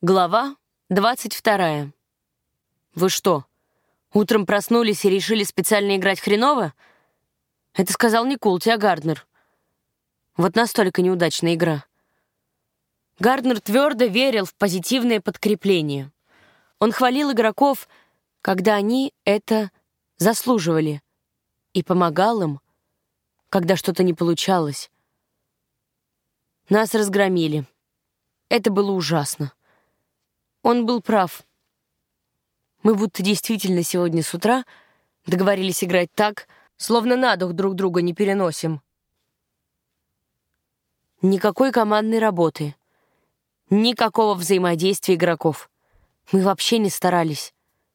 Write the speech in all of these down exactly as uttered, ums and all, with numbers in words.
Глава двадцать вторая. Вы что, утром проснулись и решили специально играть хреново? Это сказал не Култи, а Гарднер. Вот настолько неудачная игра. Гарднер твердо верил в позитивное подкрепление. Он хвалил игроков, когда они это заслуживали, и помогал им, когда что-то не получалось. Нас разгромили. Это было ужасно. Он был прав. Мы будто действительно сегодня с утра договорились играть так, словно на дух друг друга не переносим. Никакой командной работы. Никакого взаимодействия игроков. Мы вообще не старались.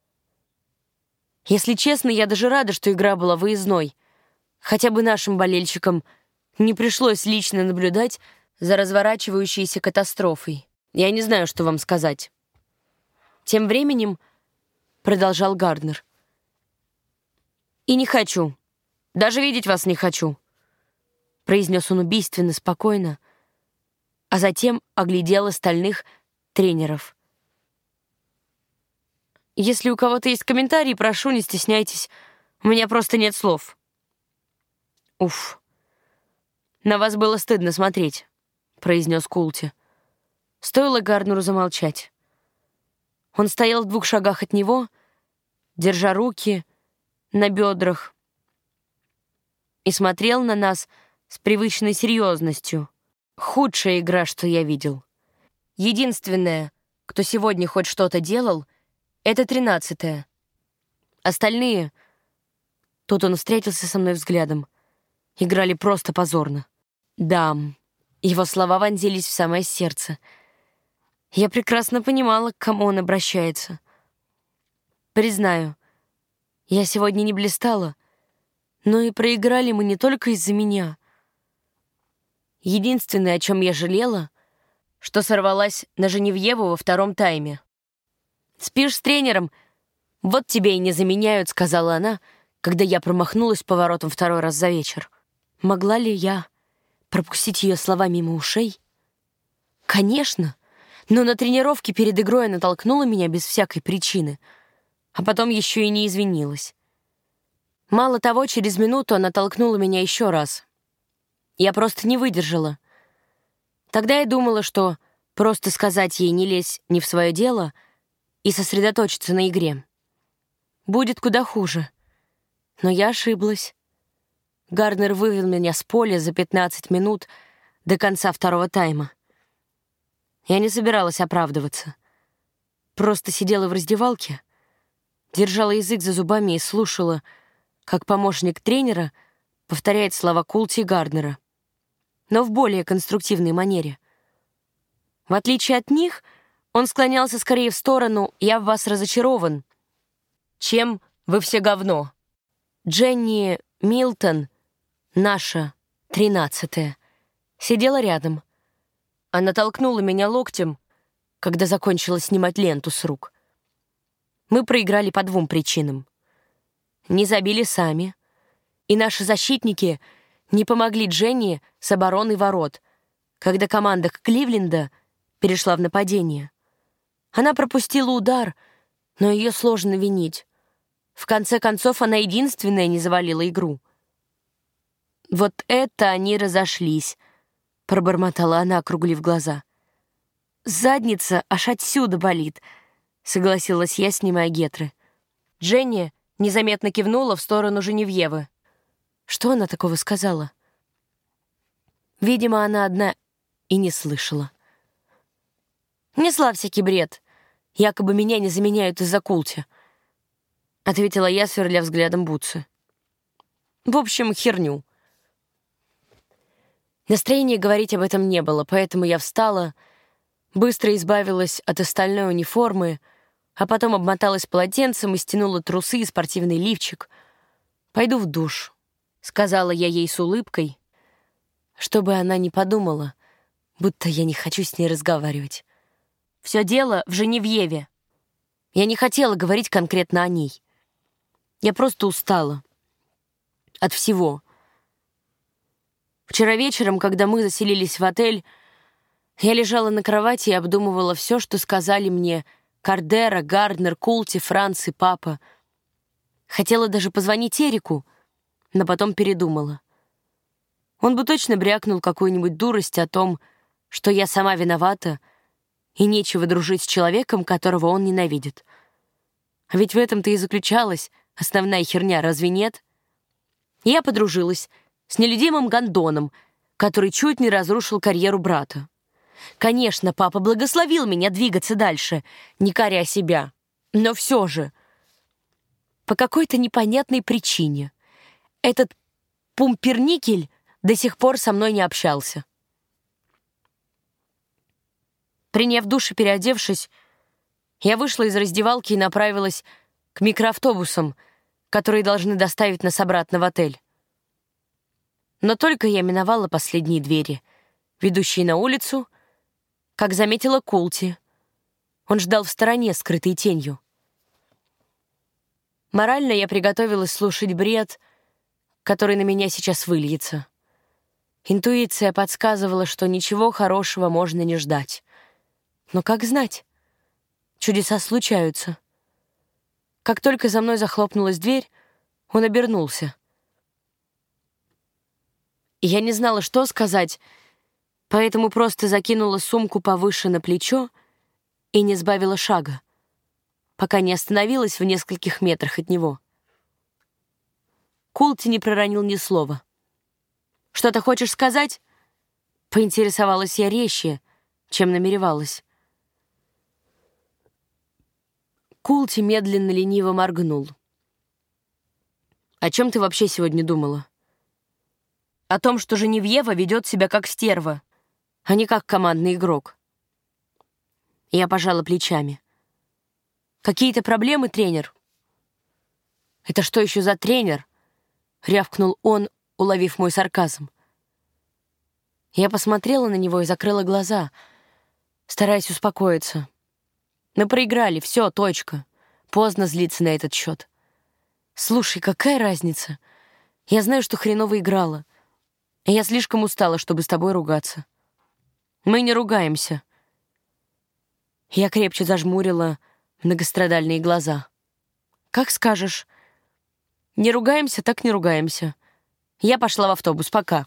Если честно, я даже рада, что игра была выездной. Хотя бы нашим болельщикам не пришлось лично наблюдать за разворачивающейся катастрофой. Я не знаю, что вам сказать. Тем временем продолжал Гарднер. «И не хочу. Даже видеть вас не хочу», — произнес он убийственно спокойно, а затем оглядел остальных тренеров. «Если у кого-то есть комментарии, прошу, не стесняйтесь. У меня просто нет слов». «Уф, на вас было стыдно смотреть», — произнес Култи. Стоило Гарднеру замолчать. Он стоял в двух шагах от него, держа руки на бедрах, и смотрел на нас с привычной серьезностью. Худшая игра, что я видел. Единственное, кто сегодня хоть что-то делал, это тринадцатая. Остальные, тут он встретился со мной взглядом, играли просто позорно. Да, его слова вонзились в самое сердце. Я прекрасно понимала, к кому он обращается. Признаю, я сегодня не блистала, но и проиграли мы не только из-за меня. Единственное, о чем я жалела, что сорвалась на Женевьеву во втором тайме. «Спишь с тренером? Вот тебе и не заменяют», — сказала она, когда я промахнулась поворотом второй раз за вечер. Могла ли я пропустить ее слова мимо ушей? Конечно. Но на тренировке перед игрой она толкнула меня без всякой причины, а потом еще и не извинилась. Мало того, через минуту она толкнула меня еще раз. Я просто не выдержала. Тогда я думала, что просто сказать ей «не лезь не в свое дело» и сосредоточиться на игре будет куда хуже. Но я ошиблась. Гарднер вывел меня с поля за пятнадцать минут до конца второго тайма. Я не собиралась оправдываться. Просто сидела в раздевалке, держала язык за зубами и слушала, как помощник тренера повторяет слова Култи и Гарднера, но в более конструктивной манере. В отличие от них, он склонялся скорее в сторону «я в вас разочарован», чем «вы все говно». Дженни Милтон, наша тринадцатая, сидела рядом. Она толкнула меня локтем, когда закончила снимать ленту с рук. Мы проиграли по двум причинам. Не забили сами, и наши защитники не помогли Дженни с обороной ворот, когда команда Кливленда перешла в нападение. Она пропустила удар, но ее сложно винить. В конце концов, она единственная не завалила игру. «Вот это они разошлись», — пробормотала она, округлив глаза. «Задница аж отсюда болит», — согласилась я, снимая гетры. Дженни незаметно кивнула в сторону Женевьевы. Что она такого сказала? Видимо, она одна и не слышала. «Несла всякий бред. Якобы меня не заменяют из-за Култи», — ответила я, сверля взглядом Бутсы. «В общем, херню». Настроения говорить об этом не было, поэтому я встала, быстро избавилась от остальной униформы, а потом обмоталась полотенцем и стянула трусы и спортивный лифчик. «Пойду в душ», — сказала я ей с улыбкой, чтобы она не подумала, будто я не хочу с ней разговаривать. Все дело в Женевьеве. Я не хотела говорить конкретно о ней. Я просто устала. От всего. Вчера вечером, когда мы заселились в отель, Я лежала на кровати и обдумывала все, что сказали мне Кардера, Гарднер, Култи, Франц и папа. Хотела даже позвонить Эрику, но потом передумала. Он бы точно брякнул какую-нибудь дурость о том, что я сама виновата, и нечего дружить с человеком, которого он ненавидит. А ведь в этом-то и заключалась основная херня, разве нет? Я подружилась с нелюдимым гондоном, который чуть не разрушил карьеру брата. Конечно, папа благословил меня двигаться дальше, не коря себя, но все же по какой-то непонятной причине этот пумперникель до сих пор со мной не общался. Приняв душ и переодевшись, я вышла из раздевалки и направилась к микроавтобусам, которые должны доставить нас обратно в отель. Но только я миновала последние двери, ведущие на улицу, как заметила Култи. Он ждал в стороне, скрытой тенью. Морально я приготовилась слушать бред, который на меня сейчас выльется. Интуиция подсказывала, что ничего хорошего можно не ждать. Но как знать? Чудеса случаются. Как только за мной захлопнулась дверь, он обернулся. Я не знала, что сказать, поэтому просто закинула сумку повыше на плечо и не сбавила шага, пока не остановилась в нескольких метрах от него. Култи не проронил ни слова. «Что-то хочешь сказать?» — поинтересовалась я резче, чем намеревалась. Култи медленно, лениво моргнул. «О чем ты вообще сегодня думала?» «О том, что Женевьева ведет себя как стерва, а не как командный игрок». Я пожала плечами. «Какие-то проблемы, тренер?» «Это что еще за тренер?» — рявкнул он, уловив мой сарказм. Я посмотрела на него и закрыла глаза, стараясь успокоиться. Мы проиграли, все, точка. Поздно злиться на этот счет. Слушай, какая разница? Я знаю, что хреново играла. И я слишком устала, чтобы с тобой ругаться. Мы не ругаемся. Я крепче зажмурила многострадальные глаза. Как скажешь. Не ругаемся, так не ругаемся. Я пошла в автобус, пока.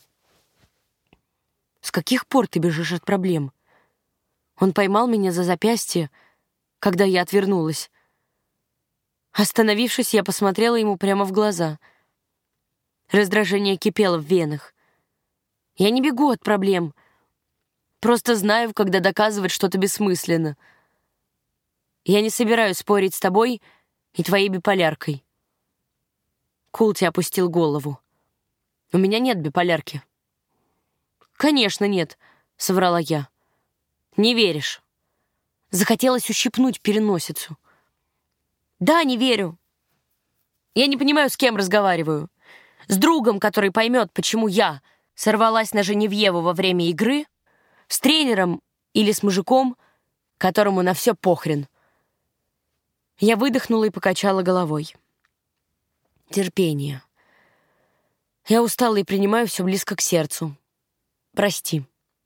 С каких пор ты бежишь от проблем? Он поймал меня за запястье, когда я отвернулась. Остановившись, я посмотрела ему прямо в глаза. Раздражение кипело в венах. Я не бегу от проблем. Просто знаю, когда доказывать что-то бессмысленно. Я не собираюсь спорить с тобой и твоей биполяркой. Култи опустил голову. У меня нет биполярки. Конечно, нет, соврала я. Не веришь. Захотелось ущипнуть переносицу. Да, не верю. Я не понимаю, с кем разговариваю. С другом, который поймет, почему я сорвалась на Женевьеву во время игры, с тренером или с мужиком, которому на все похрен. Я выдохнула и покачала головой. Терпение. Я устала и принимаю все близко к сердцу. Прости.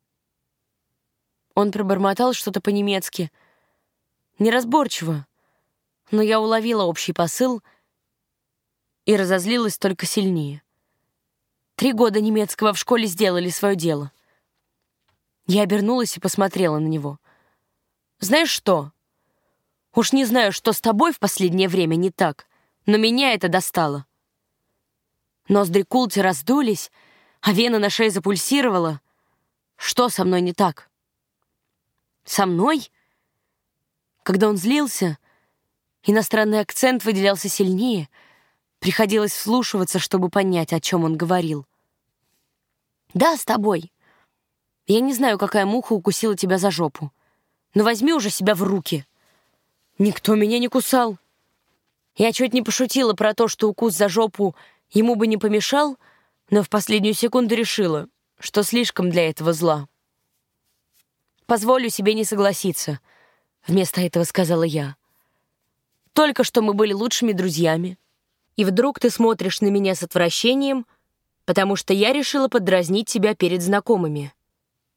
Он пробормотал что-то по-немецки. Неразборчиво, но я уловила общий посыл и разозлилась только сильнее. Три года немецкого в школе сделали свое дело. Я обернулась и посмотрела на него. Знаешь что? Уж не знаю, что с тобой в последнее время не так, но меня это достало. Ноздри Култи раздулись, а вена на шее запульсировала. Что со мной не так? Со мной? Когда он злился, иностранный акцент выделялся сильнее, приходилось вслушиваться, чтобы понять, о чем он говорил. Да, с тобой. Я не знаю, какая муха укусила тебя за жопу, но возьми уже себя в руки. Никто меня не кусал. Я чуть не пошутила про то, что укус за жопу ему бы не помешал, но в последнюю секунду решила, что слишком для этого зла. «Позволю себе не согласиться», — вместо этого сказала я. «Только что мы были лучшими друзьями, и вдруг ты смотришь на меня с отвращением, потому что я решила подразнить тебя перед знакомыми.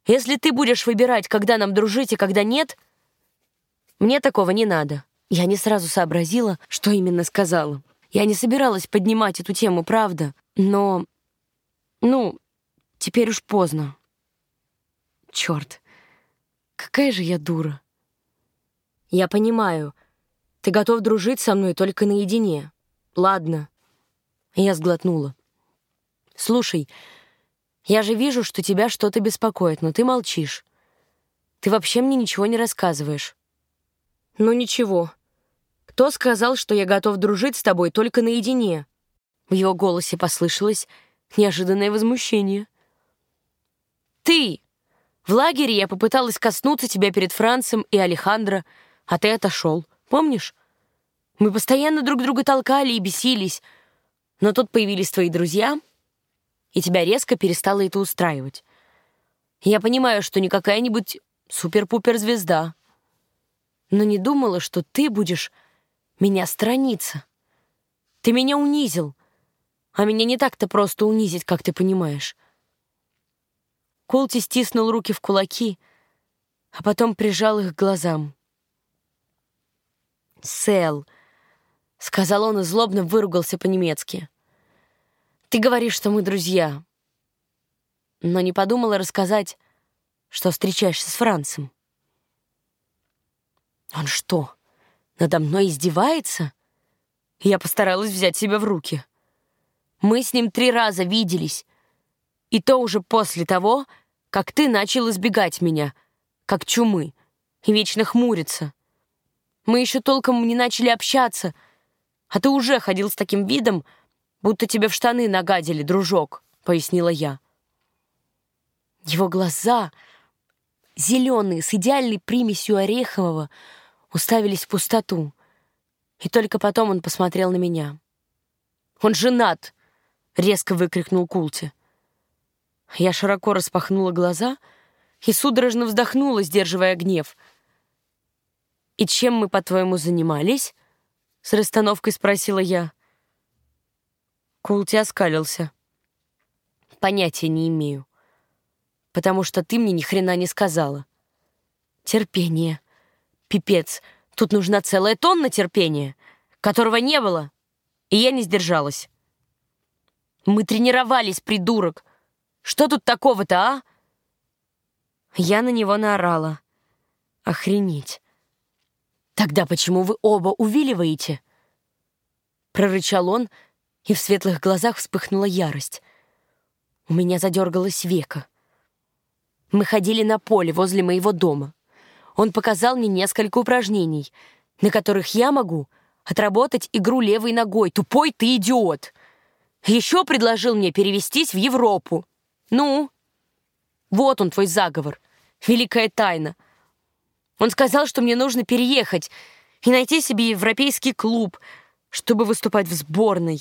Если ты будешь выбирать, когда нам дружить и когда нет, мне такого не надо». Я не сразу сообразила, что именно сказала. Я не собиралась поднимать эту тему, правда, но... Ну, теперь уж поздно. Черт, какая же я дура. Я понимаю, ты готов дружить со мной только наедине. Ладно. Я сглотнула. Слушай, я же вижу, что тебя что-то беспокоит, но ты молчишь. Ты вообще мне ничего не рассказываешь. Ну ничего. Кто сказал, что я готов дружить с тобой только наедине? В его голосе послышалось неожиданное возмущение. Ты! В лагере я попыталась коснуться тебя перед Францем и Алехандро, а ты отошел. Помнишь? Мы постоянно друг друга толкали и бесились, но тут появились твои друзья, и тебя резко перестало это устраивать. Я понимаю, что не какая-нибудь супер-пупер-звезда, но не думала, что ты будешь меня сторониться. Ты меня унизил, а меня не так-то просто унизить, как ты понимаешь. Култи стиснул руки в кулаки, а потом прижал их к глазам. «Сэл», — сказал он и злобно выругался по-немецки. «Ты говоришь, что мы друзья, но не подумала рассказать, что встречаешься с Францем». «Он что, надо мной издевается?» Я постаралась взять себя в руки. «Мы с ним три раза виделись, и то уже после того, как ты начал избегать меня, как чумы, и вечно хмуриться. Мы еще толком не начали общаться, а ты уже ходил с таким видом, будто тебе в штаны нагадили, дружок», — пояснила я. Его глаза, зеленые, с идеальной примесью орехового, уставились в пустоту, и только потом он посмотрел на меня. «Он женат!» — резко выкрикнул Култи. Я широко распахнула глаза и судорожно вздохнула, сдерживая гнев. «И чем мы, по-твоему, занимались?» — с расстановкой спросила я. Култи оскалился. «Понятия не имею, потому что ты мне ни хрена не сказала». «Терпение. Пипец, тут нужна целая тонна терпения, которого не было, и я не сдержалась». «Мы тренировались, придурок! Что тут такого-то, а?» Я на него наорала. «Охренеть! Тогда почему вы оба увиливаете?» Прорычал он, и в светлых глазах вспыхнула ярость. У меня задергалось веко. Мы ходили на поле возле моего дома. Он показал мне несколько упражнений, на которых я могу отработать игру левой ногой. Тупой ты идиот! Еще предложил мне перевестись в Европу. Ну, вот он, твой заговор, великая тайна. Он сказал, что мне нужно переехать и найти себе европейский клуб, чтобы выступать в сборной.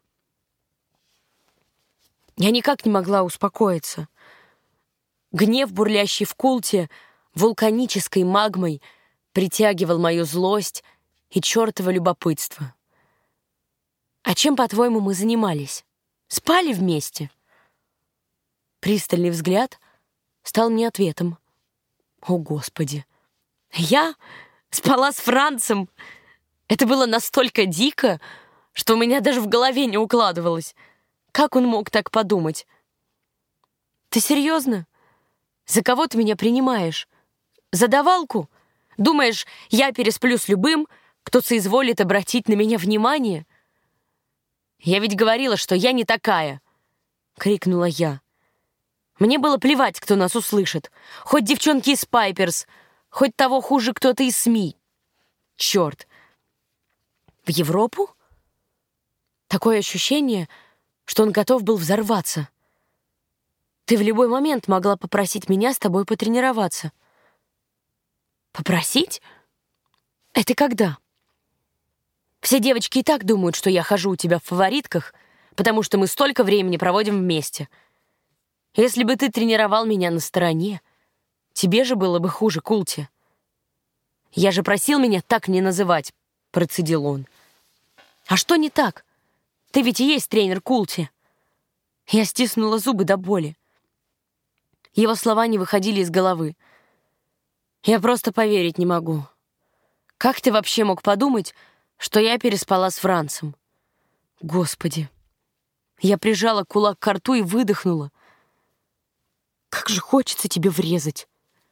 Я никак не могла успокоиться. Гнев, бурлящий в Култе, вулканической магмой, притягивал мою злость и чертово любопытство. «А чем, по-твоему, мы занимались? Спали вместе?» Пристальный взгляд стал мне ответом. «О, Господи! Я спала с Францем! Это было настолько дико, что у меня даже в голове не укладывалось. Как он мог так подумать?» «Ты серьезно? За кого ты меня принимаешь? За давалку? Думаешь, я пересплю с любым, кто соизволит обратить на меня внимание?» «Я ведь говорила, что я не такая!» — крикнула я. Мне было плевать, кто нас услышит. Хоть девчонки из Пайперс, хоть того хуже кто-то из СМИ. Черт! В Европу? Такое ощущение, что он готов был взорваться. Ты в любой момент могла попросить меня с тобой потренироваться. Попросить? Это когда? Все девочки и так думают, что я хожу у тебя в фаворитках, потому что мы столько времени проводим вместе. Если бы ты тренировал меня на стороне, тебе же было бы хуже, Култи. Я же просил меня так не называть, процедил он. А что не так? Ты ведь и есть тренер Култи. Я стиснула зубы до боли. Его слова не выходили из головы. Я просто поверить не могу. Как ты вообще мог подумать, что я переспала с Францем? Господи. Я прижала кулак к рту и выдохнула. Как же хочется тебе врезать.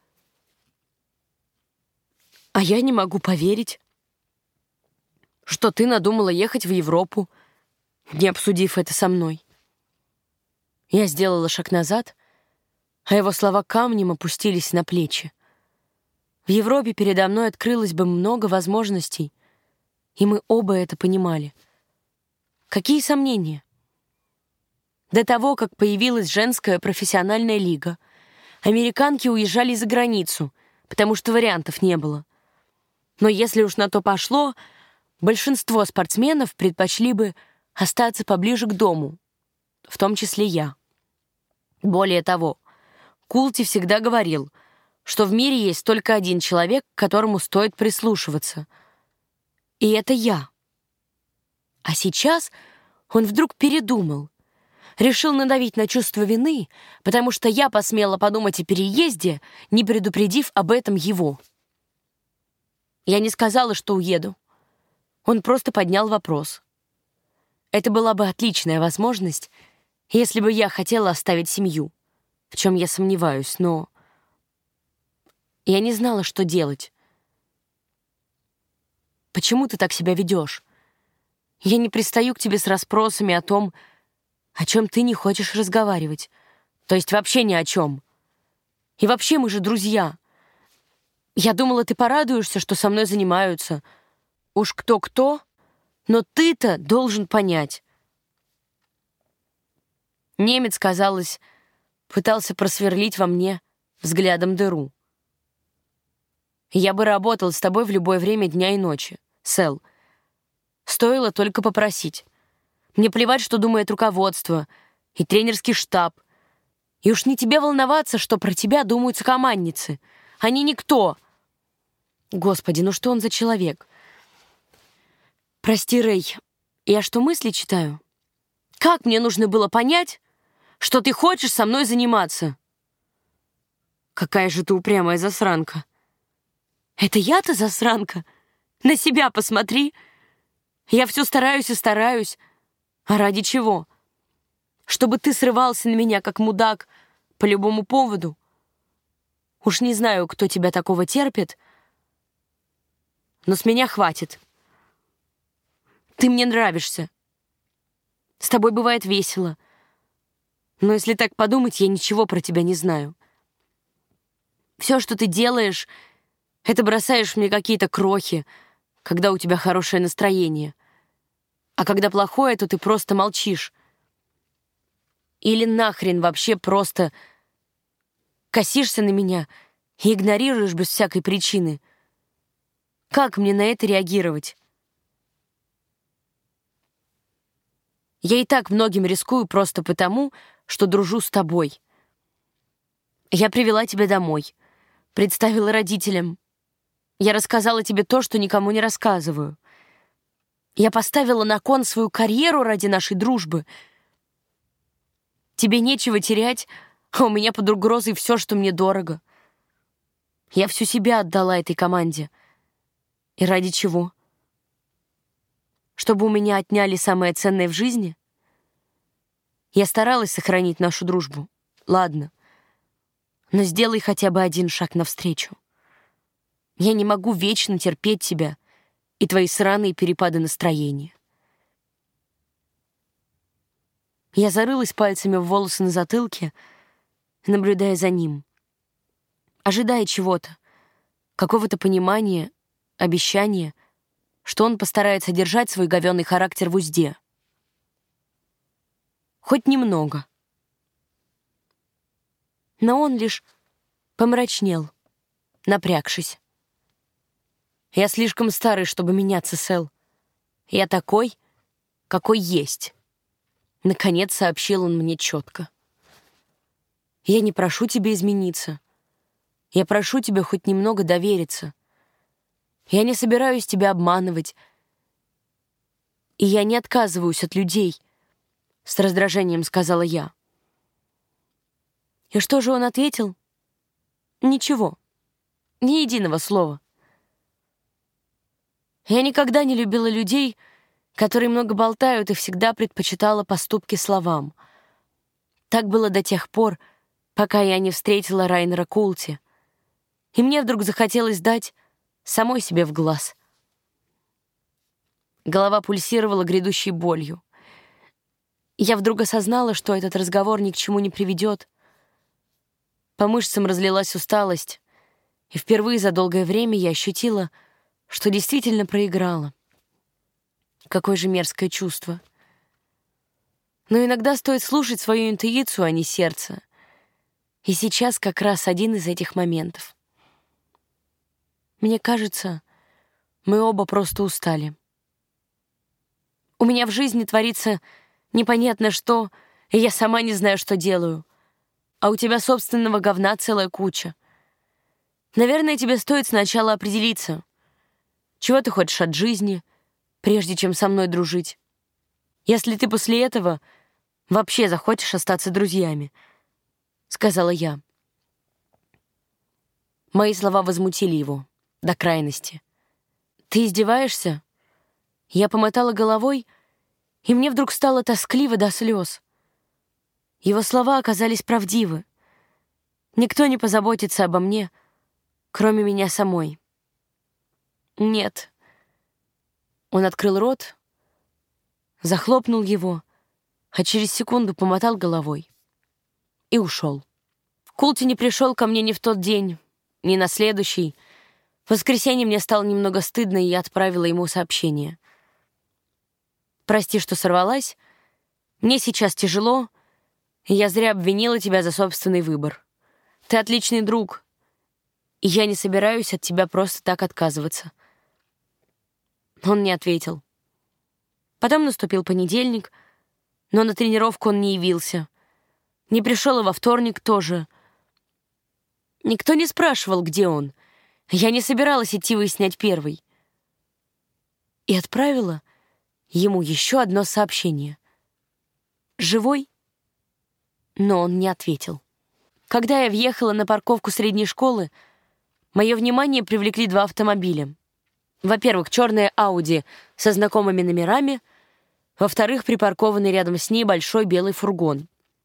А я не могу поверить, что ты надумала ехать в Европу, не обсудив это со мной. Я сделала шаг назад, а его слова камнем опустились на плечи. В Европе передо мной открылось бы много возможностей, и мы оба это понимали. Какие сомнения? До того, как появилась женская профессиональная лига, американки уезжали за границу, потому что вариантов не было. Но если уж на то пошло, большинство спортсменов предпочли бы остаться поближе к дому, в том числе я. Более того, Култи всегда говорил, что в мире есть только один человек, к которому стоит прислушиваться. И это я. А сейчас он вдруг передумал. Решил надавить на чувство вины, потому что я посмела подумать о переезде, не предупредив об этом его. Я не сказала, что уеду. Он просто поднял вопрос. Это была бы отличная возможность, если бы я хотела оставить семью, в чем я сомневаюсь, но я не знала, что делать. Почему ты так себя ведешь? Я не пристаю к тебе с расспросами о том, о чем ты не хочешь разговаривать. То есть вообще ни о чем. И вообще мы же друзья. Я думала, ты порадуешься, что со мной занимаются. Уж кто-кто, но ты-то должен понять. Немец, казалось, пытался просверлить во мне взглядом дыру. Я бы работал с тобой в любое время дня и ночи, Сэл. Стоило только попросить. Мне плевать, что думает руководство и тренерский штаб. И уж не тебе волноваться, что про тебя думают сокомандницы. Они никто. Господи, ну что он за человек? Прости, Рэй, я что, мысли читаю? Как мне нужно было понять, что ты хочешь со мной заниматься? Какая же ты упрямая засранка. Это я-то засранка? На себя посмотри. Я все стараюсь и стараюсь. А ради чего? Чтобы ты срывался на меня, как мудак, по любому поводу? Уж не знаю, кто тебя такого терпит, но с меня хватит. Ты мне нравишься. С тобой бывает весело. Но если так подумать, я ничего про тебя не знаю. Все, что ты делаешь, это бросаешь мне какие-то крохи, когда у тебя хорошее настроение. А когда плохое, то ты просто молчишь. Или нахрен вообще просто косишься на меня и игнорируешь без всякой причины. Как мне на это реагировать? Я и так многим рискую просто потому, что дружу с тобой. Я привела тебя домой, представила родителям. Я рассказала тебе то, что никому не рассказываю. Я поставила на кон свою карьеру ради нашей дружбы. Тебе нечего терять, а у меня под угрозой все, что мне дорого. Я всю себя отдала этой команде. И ради чего? Чтобы у меня отняли самое ценное в жизни? Я старалась сохранить нашу дружбу. Ладно. Но сделай хотя бы один шаг навстречу. Я не могу вечно терпеть тебя и твои сраные перепады настроения. Я зарылась пальцами в волосы на затылке, наблюдая за ним, ожидая чего-то, какого-то понимания, обещания, что он постарается держать свой говёный характер в узде. Хоть немного. Но он лишь помрачнел, напрягшись. Я слишком старый, чтобы меняться, Сэл. Я такой, какой есть. Наконец сообщил он мне четко. Я не прошу тебя измениться. Я прошу тебя хоть немного довериться. Я не собираюсь тебя обманывать. И я не отказываюсь от людей, с раздражением сказала я. И что же он ответил? Ничего. Ни единого слова. Я никогда не любила людей, которые много болтают, и всегда предпочитала поступки словам. Так было до тех пор, пока я не встретила Райнера Култи, и мне вдруг захотелось дать самой себе в глаз. Голова пульсировала грядущей болью. Я вдруг осознала, что этот разговор ни к чему не приведет. По мышцам разлилась усталость, и впервые за долгое время я ощутила, что действительно проиграла. Какое же мерзкое чувство. Но иногда стоит слушать свою интуицию, а не сердце. И сейчас как раз один из этих моментов. Мне кажется, мы оба просто устали. У меня в жизни творится непонятно что, и я сама не знаю, что делаю. А у тебя собственного говна целая куча. Наверное, тебе стоит сначала определиться, чего ты хочешь от жизни, прежде чем со мной дружить. Если ты после этого вообще захочешь остаться друзьями, — сказала я. Мои слова возмутили его до крайности. «Ты издеваешься?» Я помотала головой, и мне вдруг стало тоскливо до слез. Его слова оказались правдивы. Никто не позаботится обо мне, кроме меня самой. «Нет». Он открыл рот, захлопнул его, а через секунду помотал головой и ушел. Култи не пришел ко мне ни в тот день, ни на следующий. В воскресенье мне стало немного стыдно, и я отправила ему сообщение. «Прости, что сорвалась. Мне сейчас тяжело, и я зря обвинила тебя за собственный выбор. Ты отличный друг, и я не собираюсь от тебя просто так отказываться». Он не ответил. Потом наступил понедельник, но на тренировку он не явился. Не пришел и во вторник тоже. Никто не спрашивал, где он. Я не собиралась идти выяснять первой. И отправила ему еще одно сообщение. «Живой?» Но он не ответил. Когда я въехала на парковку средней школы, мое внимание привлекли два автомобиля. Во-первых, черная Ауди со знакомыми номерами, во-вторых, припаркованный рядом с ней большой белый фургон.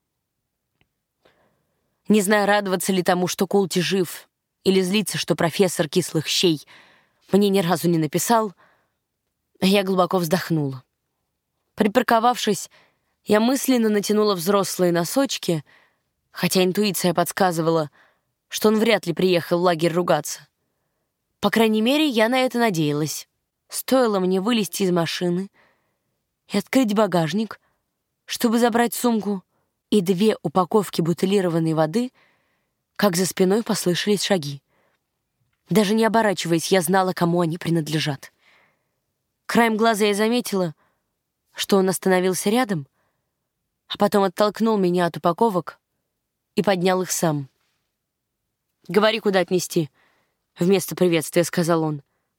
Не знаю, радоваться ли тому, что Култи жив, или злиться, что профессор кислых щей мне ни разу не написал, я глубоко вздохнула. Припарковавшись, я мысленно натянула взрослые носочки, хотя интуиция подсказывала, что он вряд ли приехал в лагерь ругаться. По крайней мере, я на это надеялась. Стоило мне вылезти из машины и открыть багажник, чтобы забрать сумку и две упаковки бутылированной воды, как за спиной послышались шаги. Даже не оборачиваясь, я знала, кому они принадлежат. Краем глаза я заметила, что он остановился рядом, а потом оттолкнул меня от упаковок и поднял их сам. «Говори, куда отнести», — вместо приветствия сказал он.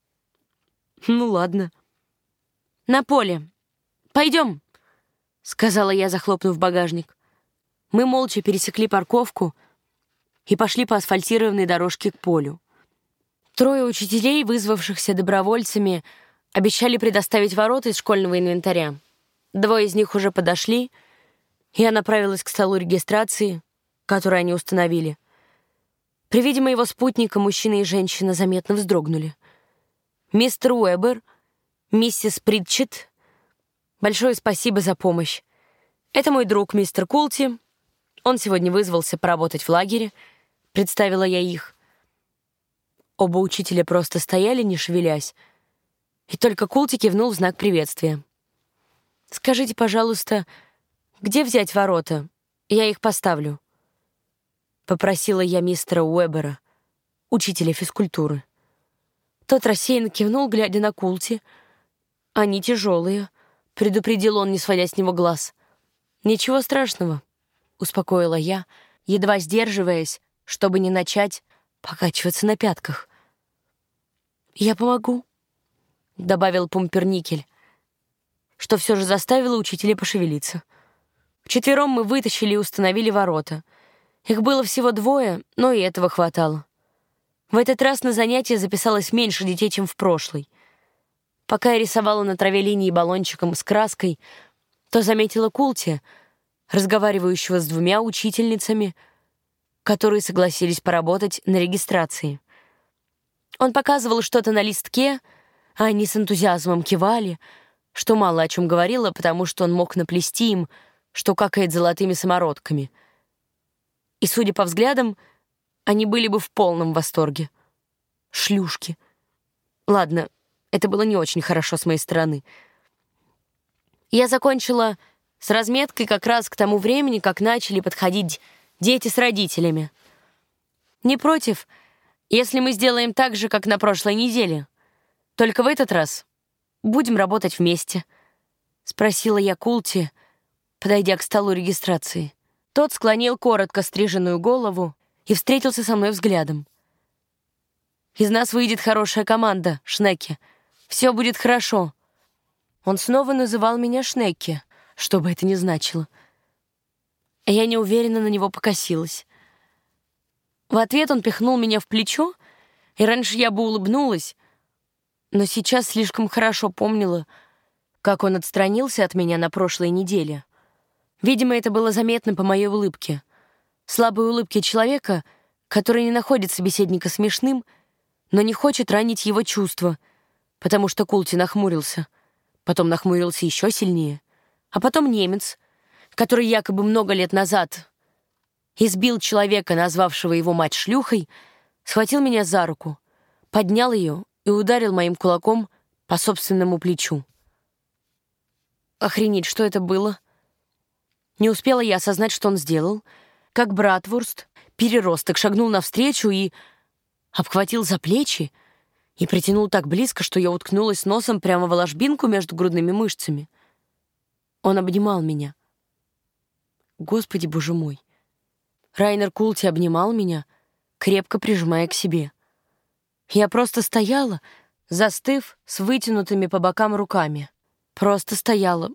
«Ну ладно». «На поле. Пойдем», — сказала я, захлопнув багажник. Мы молча пересекли парковку и пошли по асфальтированной дорожке к полю. Трое учителей, вызвавшихся добровольцами, обещали предоставить ворота из школьного инвентаря. Двое из них уже подошли, и я направилась к столу регистрации, который они установили. При виде моего спутника мужчина и женщина заметно вздрогнули. «Мистер Уэбер, миссис Притчетт, большое спасибо за помощь. Это мой друг мистер Култи. Он сегодня вызвался поработать в лагере», — представила я их. Оба учителя просто стояли, не шевелясь, и только Култи кивнул в знак приветствия. «Скажите, пожалуйста, где взять ворота? Я их поставлю», — попросила я мистера Уэбера, учителя физкультуры. Тот рассеянно кивнул, глядя на Култи. «Они тяжелые», — предупредил он, не сводя с него глаз. «Ничего страшного», — успокоила я, едва сдерживаясь, чтобы не начать покачиваться на пятках. «Я помогу», — добавил Пумперникель, что все же заставило учителя пошевелиться. Вчетвером мы вытащили и установили ворота. Их было всего двое, но и этого хватало. В этот раз на занятия записалось меньше детей, чем в прошлый. Пока я рисовала на траве линии баллончиком с краской, то заметила Култи, разговаривающего с двумя учительницами, которые согласились поработать на регистрации. Он показывал что-то на листке, а они с энтузиазмом кивали, что мало о чем говорило, потому что он мог наплести им, что какает золотыми самородками. И, судя по взглядам, они были бы в полном восторге. Шлюшки. Ладно, это было не очень хорошо с моей стороны. Я закончила с разметкой как раз к тому времени, как начали подходить дети с родителями. Не против, если мы сделаем так же, как на прошлой неделе. Только в этот раз будем работать вместе, — спросила я Култи, подойдя к столу регистрации. Тот склонил коротко стриженную голову и встретился со мной взглядом. «Из нас выйдет хорошая команда, Шнекки. Все будет хорошо». Он снова называл меня Шнекки, что бы это ни значило. Я неуверенно на него покосилась. В ответ он пихнул меня в плечо, и раньше я бы улыбнулась, но сейчас слишком хорошо помнила, как он отстранился от меня на прошлой неделе. Видимо, это было заметно по моей улыбке. Слабой улыбке человека, который не находит собеседника смешным, но не хочет ранить его чувства, потому что Култи нахмурился. Потом нахмурился еще сильнее. А потом немец, который якобы много лет назад избил человека, назвавшего его мать шлюхой, схватил меня за руку, поднял ее и ударил моим кулаком по собственному плечу. Охренеть, что это было? Не успела я осознать, что он сделал, как Братвурст, переросток, шагнул навстречу и обхватил за плечи и притянул так близко, что я уткнулась носом прямо в ложбинку между грудными мышцами. Он обнимал меня. Господи, боже мой. Райнер Култи обнимал меня, крепко прижимая к себе. Я просто стояла, застыв с вытянутыми по бокам руками. Просто стояла.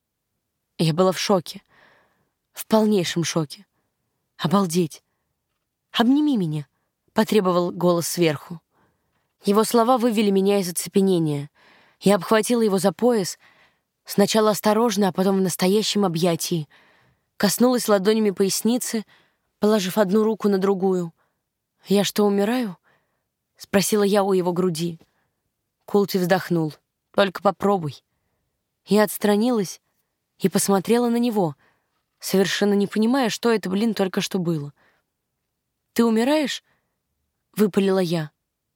Я была в шоке. В полнейшем шоке. Обалдеть. «Обними меня», — потребовал голос сверху. Его слова вывели меня из оцепенения. Я обхватила его за пояс, сначала осторожно, а потом в настоящем объятии. Коснулась ладонями поясницы, положив одну руку на другую. «Я что, умираю?» — спросила я у его груди. Култи вздохнул. «Только попробуй». Я отстранилась и посмотрела на него, совершенно не понимая, что это, блин, только что было. «Ты умираешь?» — выпалила я.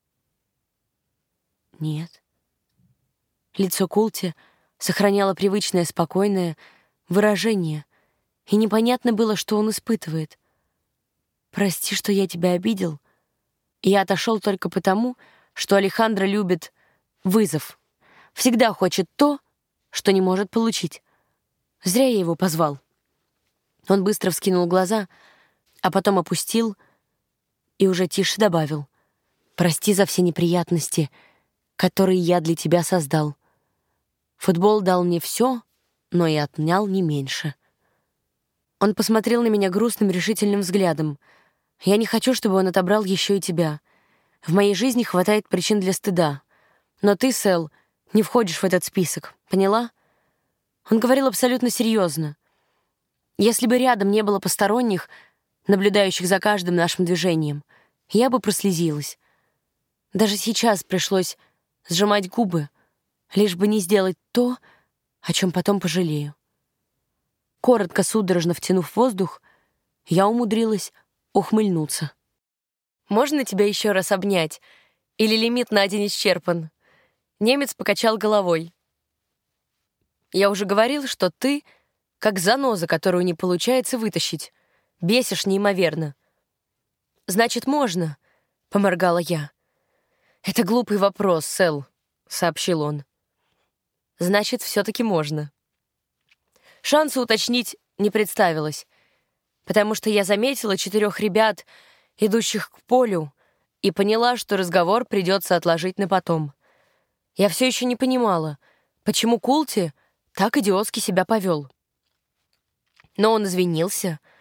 «Нет». Лицо Култи сохраняло привычное спокойное выражение, и непонятно было, что он испытывает. «Прости, что я тебя обидел. Я отошел только потому, что Алехандро любит вызов. Всегда хочет то, что не может получить. Зря я его позвал». Он быстро вскинул глаза, а потом опустил и уже тише добавил: «Прости за все неприятности, которые я для тебя создал. Футбол дал мне все, но и отнял не меньше». Он посмотрел на меня грустным, решительным взглядом. «Я не хочу, чтобы он отобрал еще и тебя. В моей жизни хватает причин для стыда. Но ты, Сэл, не входишь в этот список. Поняла?» Он говорил абсолютно серьезно. Если бы рядом не было посторонних, наблюдающих за каждым нашим движением, я бы прослезилась. Даже сейчас пришлось сжимать губы, лишь бы не сделать то, о чем потом пожалею. Коротко, судорожно втянув воздух, я умудрилась ухмыльнуться. «Можно тебя еще раз обнять? Или лимит на день исчерпан?» Немец покачал головой. «Я уже говорил, что ты как заноза, которую не получается вытащить. Бесишь неимоверно». «Значит, можно?» — поморгала я. «Это глупый вопрос, Сэл», — сообщил он. «Значит, все-таки можно». Шанса уточнить не представилось, потому что я заметила четырех ребят, идущих к полю, и поняла, что разговор придется отложить на потом. Я все еще не понимала, почему Култи так идиотски себя повел. Но он извинился,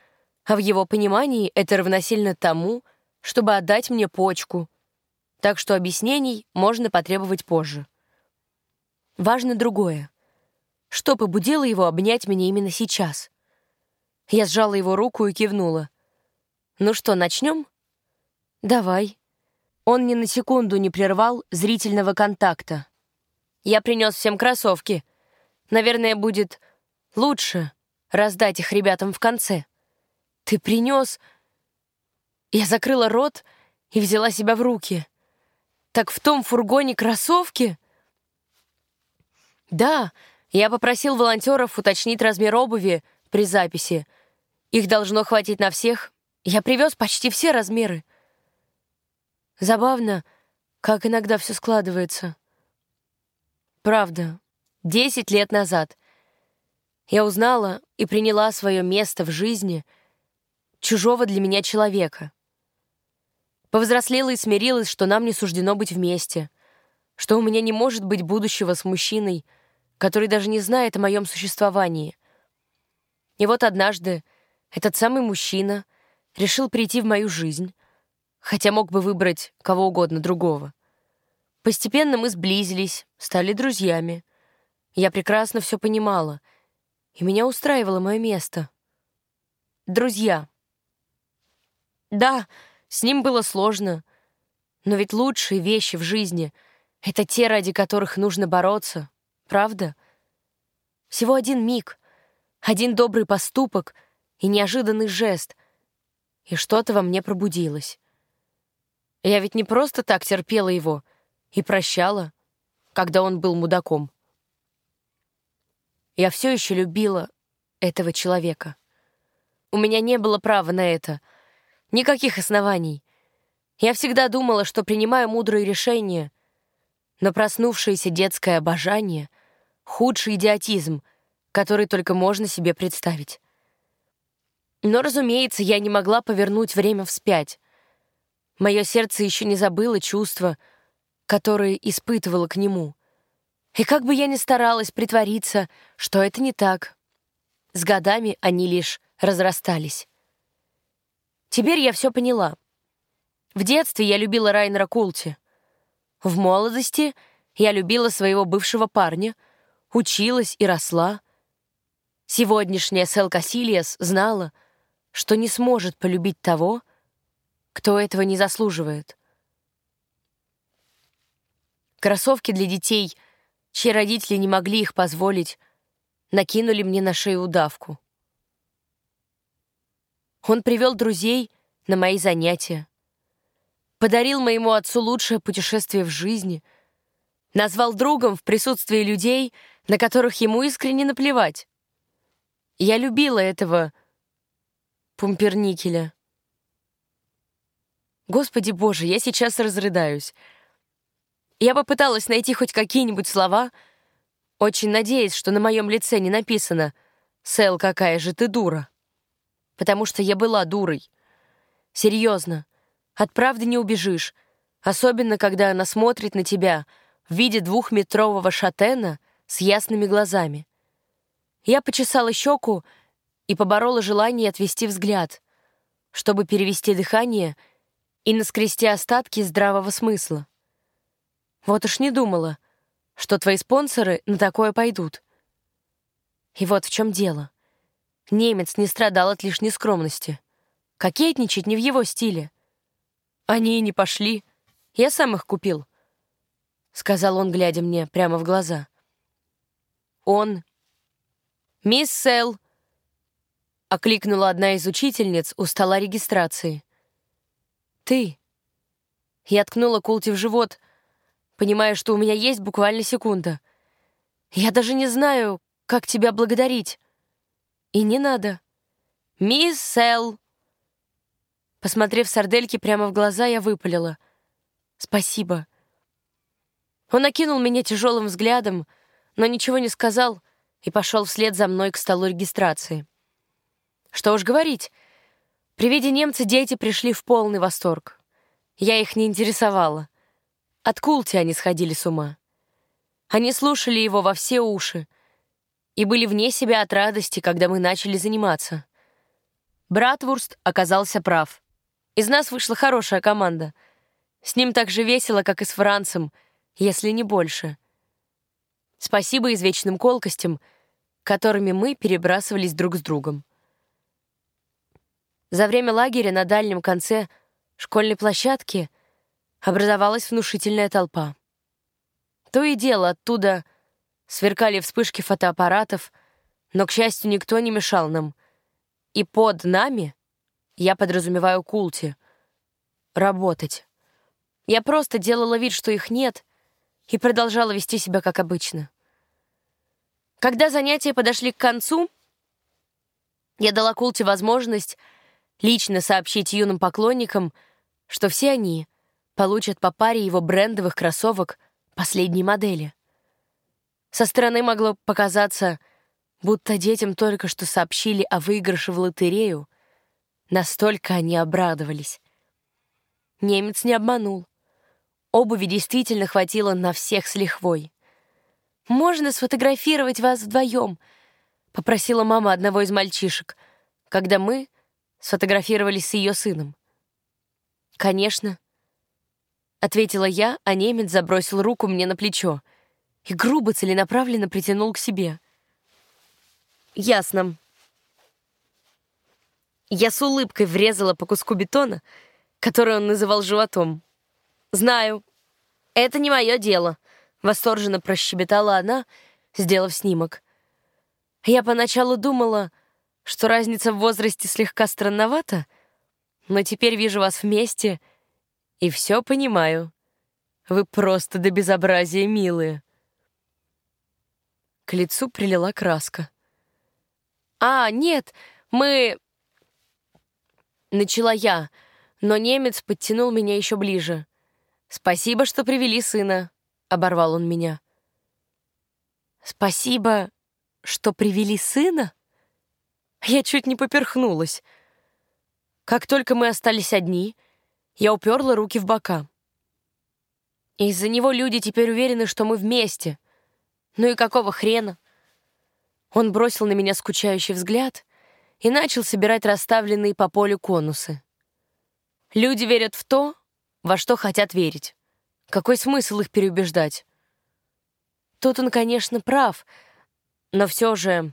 А в его понимании это равносильно тому, чтобы отдать мне почку. Так что объяснений можно потребовать позже. Важно другое. Что побудило его обнять меня именно сейчас? Я сжала его руку и кивнула. «Ну что, начнем?» «Давай». Он ни на секунду не прервал зрительного контакта. «Я принес всем кроссовки. Наверное, будет лучше раздать их ребятам в конце». «Ты принес...» Я закрыла рот и взяла себя в руки. «Так в том фургоне кроссовки?» «Да, я попросил волонтеров уточнить размер обуви при записи. Их должно хватить на всех. Я привез почти все размеры». Забавно, как иногда все складывается. Правда, десять лет назад я узнала и приняла свое место в жизни чужого для меня человека. Повзрослела и смирилась, что нам не суждено быть вместе, что у меня не может быть будущего с мужчиной, который даже не знает о моем существовании. И вот однажды этот самый мужчина решил прийти в мою жизнь, хотя мог бы выбрать кого угодно другого. Постепенно мы сблизились, стали друзьями. Я прекрасно все понимала, и меня устраивало мое место. Друзья. Да, с ним было сложно, но ведь лучшие вещи в жизни — это те, ради которых нужно бороться, правда? Всего один миг, один добрый поступок и неожиданный жест, и что-то во мне пробудилось. Я ведь не просто так терпела его и прощала, когда он был мудаком. Я все еще любила этого человека. У меня не было права на это, никаких оснований. Я всегда думала, что принимаю мудрые решения, но проснувшееся детское обожание — худший идиотизм, который только можно себе представить. Но, разумеется, я не могла повернуть время вспять. Мое сердце еще не забыло чувства, которые испытывало к нему. И как бы я ни старалась притвориться, что это не так, с годами они лишь разрастались. Теперь я все поняла. В детстве я любила Райнера Култи. В молодости я любила своего бывшего парня, училась и росла. Сегодняшняя Сэл Касильяс знала, что не сможет полюбить того, кто этого не заслуживает. Кроссовки для детей, чьи родители не могли их позволить, накинули мне на шею удавку. Он привел друзей на мои занятия, подарил моему отцу лучшее путешествие в жизни, назвал другом в присутствии людей, на которых ему искренне наплевать. Я любила этого пумперникеля. Господи Боже, я сейчас разрыдаюсь. Я попыталась найти хоть какие-нибудь слова, очень надеясь, что на моем лице не написано «Сэл, какая же ты дура». Потому что я была дурой. Серьезно, от правды не убежишь, особенно когда она смотрит на тебя в виде двухметрового шатена с ясными глазами. Я почесала щеку и поборола желание отвести взгляд, чтобы перевести дыхание и наскрести остатки здравого смысла. Вот уж не думала, что твои спонсоры на такое пойдут. И вот в чем дело. Немец не страдал от лишней скромности. Кокетничать не в его стиле. Они и не пошли. Я сам их купил, — сказал он, глядя мне прямо в глаза. Он... «Мисс Сэл!» — окликнула одна из учительниц у стола регистрации. «Ты!» Я ткнула Култи в живот, понимая, что у меня есть буквально секунда. «Я даже не знаю, как тебя благодарить. И не надо. Мисс Сэл!» Посмотрев сардельке прямо в глаза, я выпалила. «Спасибо». Он окинул меня тяжелым взглядом, но ничего не сказал и пошел вслед за мной к столу регистрации. Что уж говорить, при виде немца дети пришли в полный восторг. Я их не интересовала. От Култи они сходили с ума. Они слушали его во все уши и были вне себя от радости, когда мы начали заниматься. Братвурст оказался прав. Из нас вышла хорошая команда. С ним так же весело, как и с Францем, если не больше. Спасибо извечным колкостям, которыми мы перебрасывались друг с другом. За время лагеря на дальнем конце школьной площадки образовалась внушительная толпа. То и дело оттуда сверкали вспышки фотоаппаратов, но, к счастью, никто не мешал нам. И под нами, я подразумеваю Култи, работать. Я просто делала вид, что их нет, и продолжала вести себя как обычно. Когда занятия подошли к концу, я дала Култи возможность лично сообщить юным поклонникам, что все они получат по паре его брендовых кроссовок последней модели. Со стороны могло показаться, будто детям только что сообщили о выигрыше в лотерею. Настолько они обрадовались. Немец не обманул. Обуви действительно хватило на всех с лихвой. «Можно сфотографировать вас вдвоем?» — попросила мама одного из мальчишек, когда мы сфотографировались с ее сыном. «Конечно», — ответила я, а немец забросил руку мне на плечо и грубо целенаправленно притянул к себе. «Ясно». Я с улыбкой врезала по куску бетона, который он называл животом. «Знаю, это не мое дело», — восторженно прощебетала она, сделав снимок. Я поначалу думала, что разница в возрасте слегка странновата, но теперь вижу вас вместе и все понимаю. Вы просто до безобразия милые. К лицу прилила краска. «А, нет, мы...» Начала я, но немец подтянул меня еще ближе. «Спасибо, что привели сына», — оборвал он меня. «Спасибо, что привели сына?» Я чуть не поперхнулась. Как только мы остались одни, я уперла руки в бока. Из-за него люди теперь уверены, что мы вместе. Ну и какого хрена? Он бросил на меня скучающий взгляд и начал собирать расставленные по полю конусы. Люди верят в то, во что хотят верить. Какой смысл их переубеждать? Тут он, конечно, прав, но все же...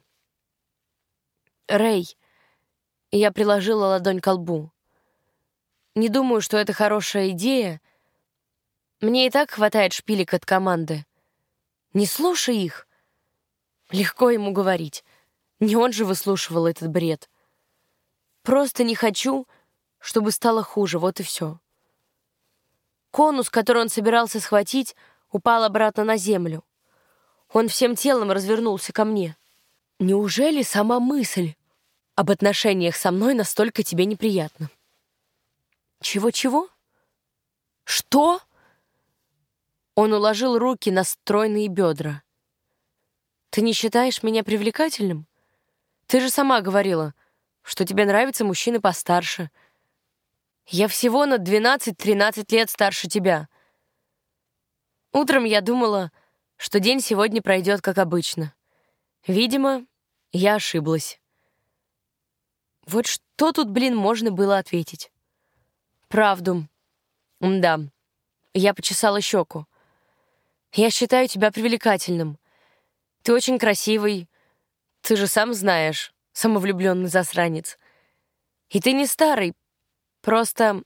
Рэй, я приложила ладонь к лбу. Не думаю, что это хорошая идея. Мне и так хватает шпилек от команды. Не слушай их. Легко ему говорить. Не он же выслушивал этот бред. Просто не хочу, чтобы стало хуже, вот и все. Конус, который он собирался схватить, упал обратно на землю. Он всем телом развернулся ко мне. Неужели сама мысль об отношениях со мной настолько тебе неприятна? Чего-чего? Что? Он уложил руки на стройные бедра. Ты не считаешь меня привлекательным? Ты же сама говорила, что тебе нравятся мужчины постарше. Я всего на двенадцать-тринадцать лет старше тебя. Утром я думала, что день сегодня пройдет как обычно. Видимо, я ошиблась. Вот что тут, блин, можно было ответить? Правду. Да. Я почесала щеку. Я считаю тебя привлекательным. Ты очень красивый. Ты же сам знаешь, самовлюбленный засранец. И ты не старый. Просто...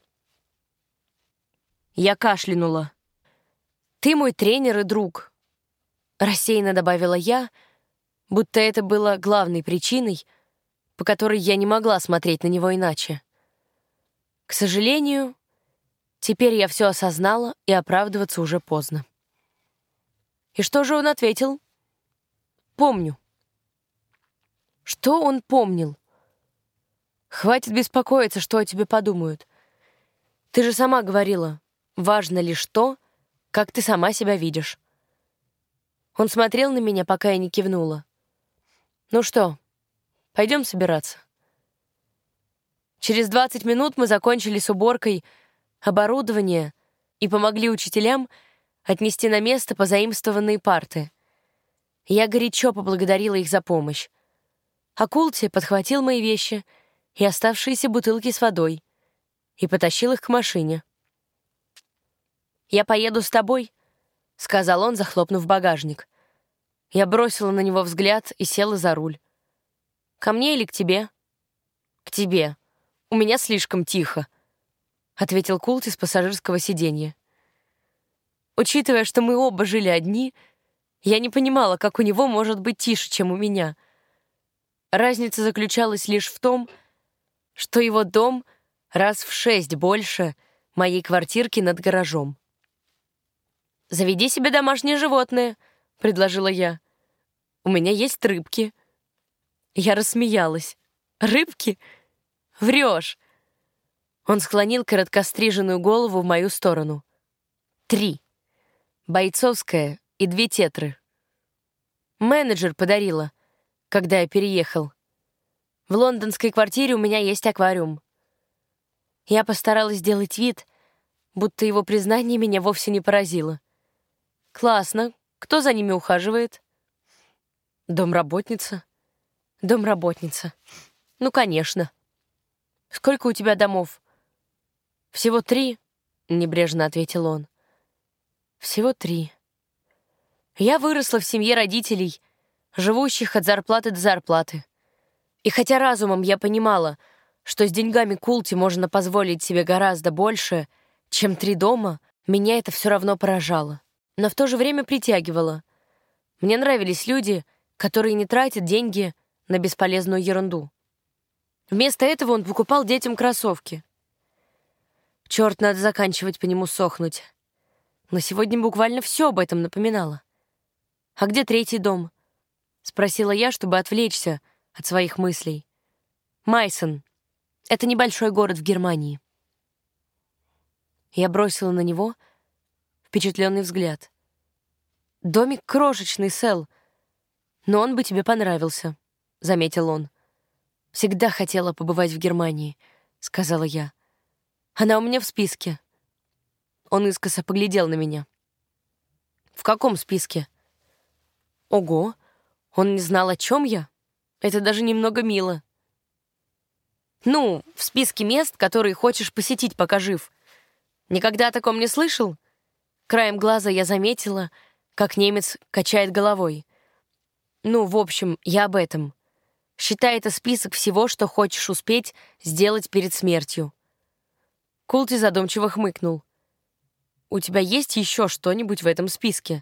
Я кашлянула. Ты мой тренер и друг. Рассеянно добавила я, будто это было главной причиной, по которой я не могла смотреть на него иначе. К сожалению, теперь я все осознала, и оправдываться уже поздно. И что же он ответил? Помню. Что он помнил? Хватит беспокоиться, что о тебе подумают. Ты же сама говорила, важно лишь то, как ты сама себя видишь. Он смотрел на меня, пока я не кивнула. Ну что, пойдем собираться. Через двадцать минут мы закончили с уборкой оборудования и помогли учителям отнести на место позаимствованные парты. Я горячо поблагодарила их за помощь. А Култи подхватил мои вещи и оставшиеся бутылки с водой и потащил их к машине. «Я поеду с тобой», — сказал он, захлопнув багажник. Я бросила на него взгляд и села за руль. «Ко мне или к тебе?» «К тебе. У меня слишком тихо», — ответил Култи с пассажирского сиденья. Учитывая, что мы оба жили одни, я не понимала, как у него может быть тише, чем у меня. Разница заключалась лишь в том, что его дом раз в шесть больше моей квартирки над гаражом. «Заведи себе домашнее животное», — предложила я. «У меня есть рыбки». Я рассмеялась. «Рыбки? Врешь!» Он склонил короткостриженную голову в мою сторону. «Три. Бойцовская и две тетры. Менеджер подарила, когда я переехал. В лондонской квартире у меня есть аквариум». Я постаралась сделать вид, будто его признание меня вовсе не поразило. «Классно. Кто за ними ухаживает?» «Домработница». «Домработница. Ну, конечно. Сколько у тебя домов?» «Всего три», — небрежно ответил он. «Всего три. Я выросла в семье родителей, живущих от зарплаты до зарплаты. И хотя разумом я понимала, что с деньгами Култи можно позволить себе гораздо больше, чем три дома, меня это все равно поражало. Но в то же время притягивало. Мне нравились люди, которые не тратят деньги на бесполезную ерунду. Вместо этого он покупал детям кроссовки. Черт, надо заканчивать по нему сохнуть. Но сегодня буквально все об этом напоминало. «А где третий дом?» — спросила я, чтобы отвлечься от своих мыслей. «Майсон. Это небольшой город в Германии». Я бросила на него впечатленный взгляд. «Домик крошечный, Сэл, но он бы тебе понравился», — заметил он. «Всегда хотела побывать в Германии», — сказала я. «Она у меня в списке». Он искоса поглядел на меня. «В каком списке?» «Ого, он не знал, о чем я? Это даже немного мило». «Ну, в списке мест, которые хочешь посетить, пока жив. Никогда о таком не слышал?» Краем глаза я заметила, как немец качает головой. «Ну, в общем, я об этом. Считай это список всего, что хочешь успеть сделать перед смертью». Култи задумчиво хмыкнул. «У тебя есть еще что-нибудь в этом списке?»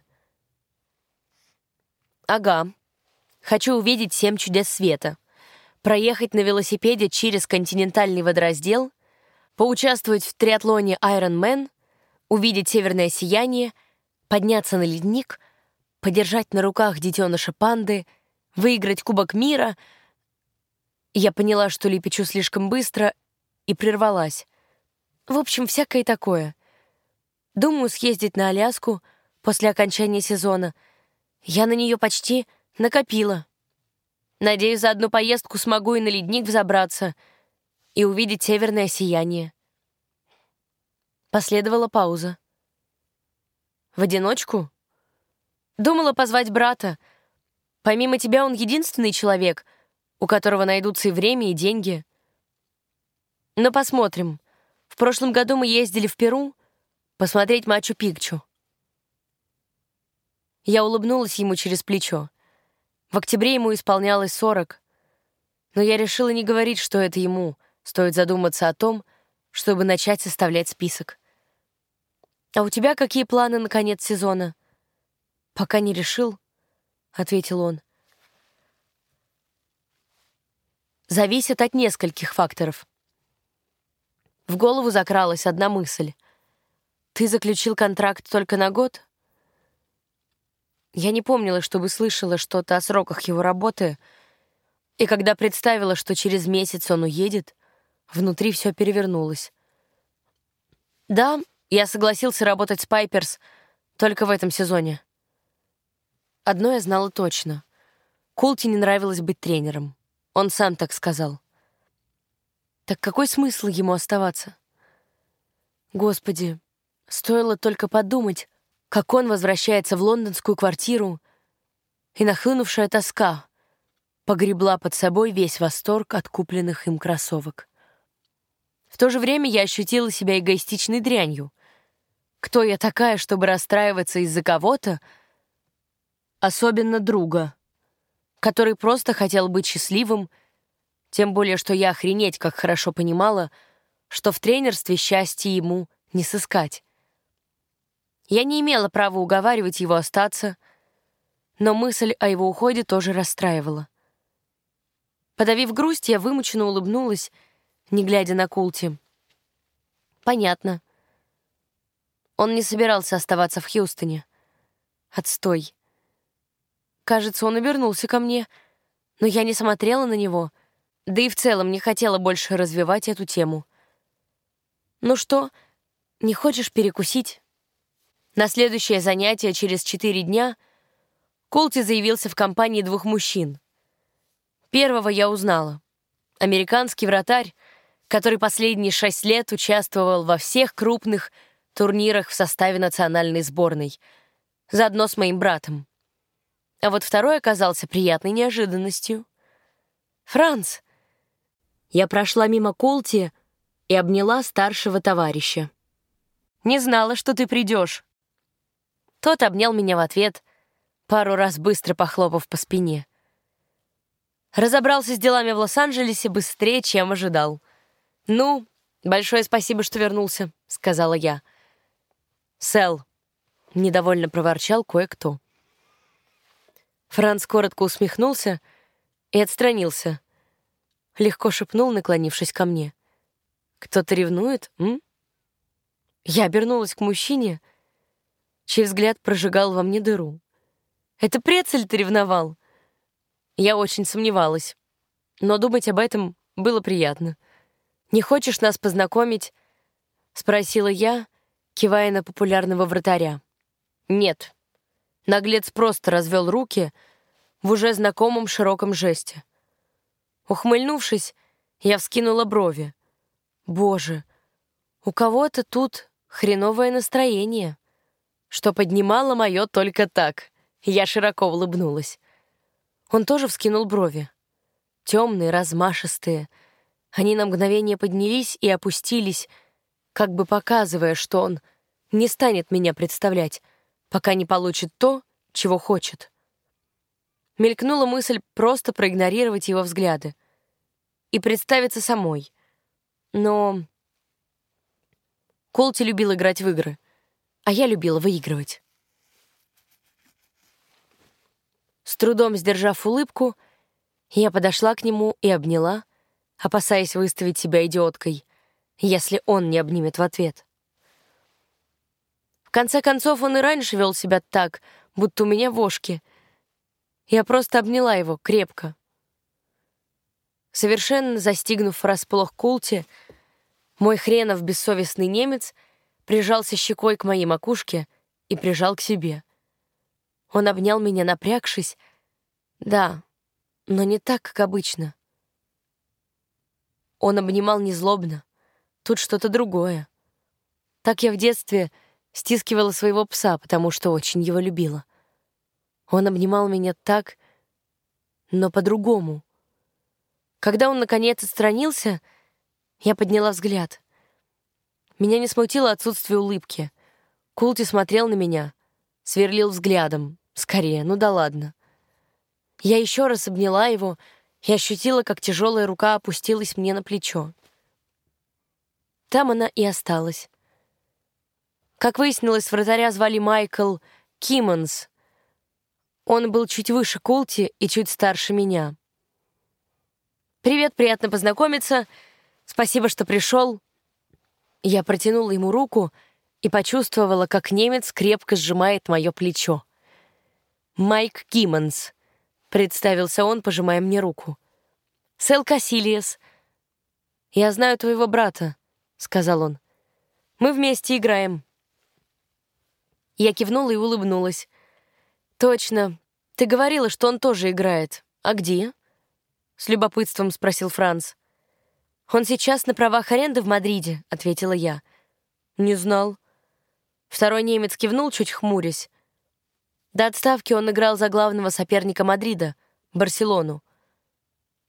«Ага. Хочу увидеть семь чудес света, проехать на велосипеде через континентальный водораздел, поучаствовать в триатлоне Ironman, увидеть северное сияние, подняться на ледник, подержать на руках детеныша панды, выиграть Кубок мира». Я поняла, что лепечу слишком быстро, и прервалась. В общем, всякое такое. Думаю съездить на Аляску после окончания сезона. Я на нее почти накопила. Надеюсь, за одну поездку смогу и на ледник взобраться, и увидеть северное сияние. Последовала пауза. «В одиночку?» «Думала позвать брата. Помимо тебя он единственный человек, у которого найдутся и время, и деньги. Но посмотрим. В прошлом году мы ездили в Перу посмотреть Мачу-Пикчу». Я улыбнулась ему через плечо. В октябре ему исполнялось сорок, но я решила не говорить, что это ему стоит задуматься о том, чтобы начать составлять список. «А у тебя какие планы на конец сезона?» «Пока не решил», — ответил он. «Зависит от нескольких факторов». В голову закралась одна мысль. «Ты заключил контракт только на год?» Я не помнила, чтобы слышала что-то о сроках его работы, и когда представила, что через месяц он уедет, внутри все перевернулось. «Да, я согласился работать с Пайперс только в этом сезоне». Одно я знала точно. Култи не нравилось быть тренером. Он сам так сказал. Так какой смысл ему оставаться? Господи, стоило только подумать, как он возвращается в лондонскую квартиру, и нахлынувшая тоска погребла под собой весь восторг от купленных им кроссовок. В то же время я ощутила себя эгоистичной дрянью. Кто я такая, чтобы расстраиваться из-за кого-то, особенно друга, который просто хотел быть счастливым, тем более, что я охренеть как хорошо понимала, что в тренерстве счастья ему не сыскать. Я не имела права уговаривать его остаться, но мысль о его уходе тоже расстраивала. Подавив грусть, я вымученно улыбнулась, не глядя на Култи. Понятно. Он не собирался оставаться в Хьюстоне. Отстой. Кажется, он обернулся ко мне, но я не смотрела на него, да и в целом не хотела больше развивать эту тему. «Ну что, не хочешь перекусить?» На следующее занятие через четыре дня Култи заявился в компании двух мужчин. Первого я узнала. Американский вратарь, который последние шесть лет участвовал во всех крупных турнирах в составе национальной сборной, заодно с моим братом. А вот второй оказался приятной неожиданностью. «Франц!» Я прошла мимо Култи и обняла старшего товарища. «Не знала, что ты придешь». Тот обнял меня в ответ, пару раз быстро похлопав по спине. Разобрался с делами в Лос-Анджелесе быстрее, чем ожидал. «Ну, большое спасибо, что вернулся», — сказала я. «Сэл», — недовольно проворчал кое-кто. Франц коротко усмехнулся и отстранился. Легко шепнул, наклонившись ко мне. «Кто-то ревнует, м?» Я обернулась к мужчине, чей взгляд прожигал во мне дыру. «Это Прецель-то ревновал?» Я очень сомневалась, но думать об этом было приятно. «Не хочешь нас познакомить?» — спросила я, кивая на популярного вратаря. «Нет». Наглец просто развел руки в уже знакомом широком жесте. Ухмыльнувшись, я вскинула брови. «Боже, у кого-то тут хреновое настроение», что поднимало мое только так. Я широко улыбнулась. Он тоже вскинул брови. Темные, размашистые. Они на мгновение поднялись и опустились, как бы показывая, что он не станет меня представлять, пока не получит то, чего хочет. Мелькнула мысль просто проигнорировать его взгляды и представиться самой. Но Култи любил играть в игры, а я любила выигрывать. С трудом сдержав улыбку, я подошла к нему и обняла, опасаясь выставить себя идиоткой, если он не обнимет в ответ. В конце концов, он и раньше вел себя так, будто у меня вошки. Я просто обняла его крепко. Совершенно застигнув врасплох Култи, мой хренов бессовестный немец прижался щекой к моей макушке и прижал к себе. Он обнял меня, напрягшись. Да, но не так, как обычно. Он обнимал не злобно. Тут что-то другое. Так я в детстве стискивала своего пса, потому что очень его любила. Он обнимал меня так, но по-другому. Когда он, наконец, отстранился, я подняла взгляд. Меня не смутило отсутствие улыбки. Култи смотрел на меня, сверлил взглядом. Скорее, ну да ладно. Я еще раз обняла его и ощутила, как тяжелая рука опустилась мне на плечо. Там она и осталась. Как выяснилось, вратаря звали Майкл Киммонс. Он был чуть выше Култи и чуть старше меня. «Привет, приятно познакомиться. Спасибо, что пришел». Я протянула ему руку и почувствовала, как немец крепко сжимает мое плечо. «Майк Киммонс», — представился он, пожимая мне руку. «Сэл Касильяс». «Я знаю твоего брата», — сказал он. «Мы вместе играем». Я кивнула и улыбнулась. «Точно. Ты говорила, что он тоже играет. А где?» — с любопытством спросил Франц. «Он сейчас на правах аренды в Мадриде», — ответила я. «Не знал». Второй немец кивнул, чуть хмурясь. До отставки он играл за главного соперника Мадрида — Барселону.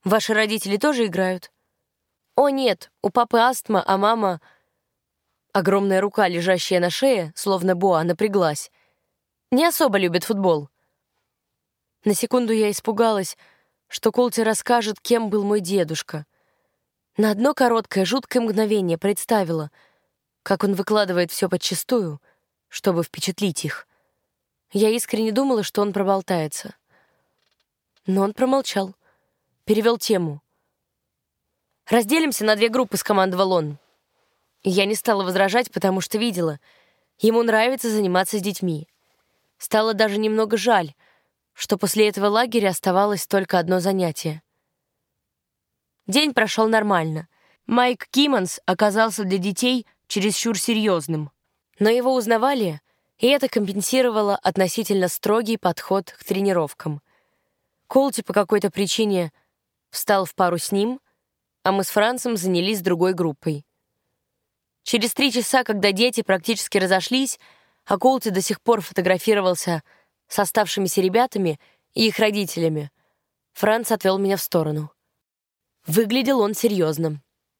Ваши родители тоже играют? О, нет, у папы астма, а мама... Огромная рука, лежащая на шее, словно боа, напряглась. Не особо любит футбол. На секунду я испугалась, что Колти расскажет, кем был мой дедушка. На одно короткое, жуткое мгновение представила, как он выкладывает все подчистую, чтобы впечатлить их. Я искренне думала, что он проболтается. Но он промолчал, перевел тему. «Разделимся на две группы», — скомандовал он. Я не стала возражать, потому что видела, ему нравится заниматься с детьми. Стало даже немного жаль, что после этого лагеря оставалось только одно занятие. День прошел нормально. Майк Киммонс оказался для детей чересчур серьезным. Но его узнавали, и это компенсировало относительно строгий подход к тренировкам. Колти по какой-то причине встал в пару с ним, а мы с Францем занялись другой группой. Через три часа, когда дети практически разошлись, а Колти до сих пор фотографировался с оставшимися ребятами и их родителями, Франц отвел меня в сторону. Выглядел он серьезным.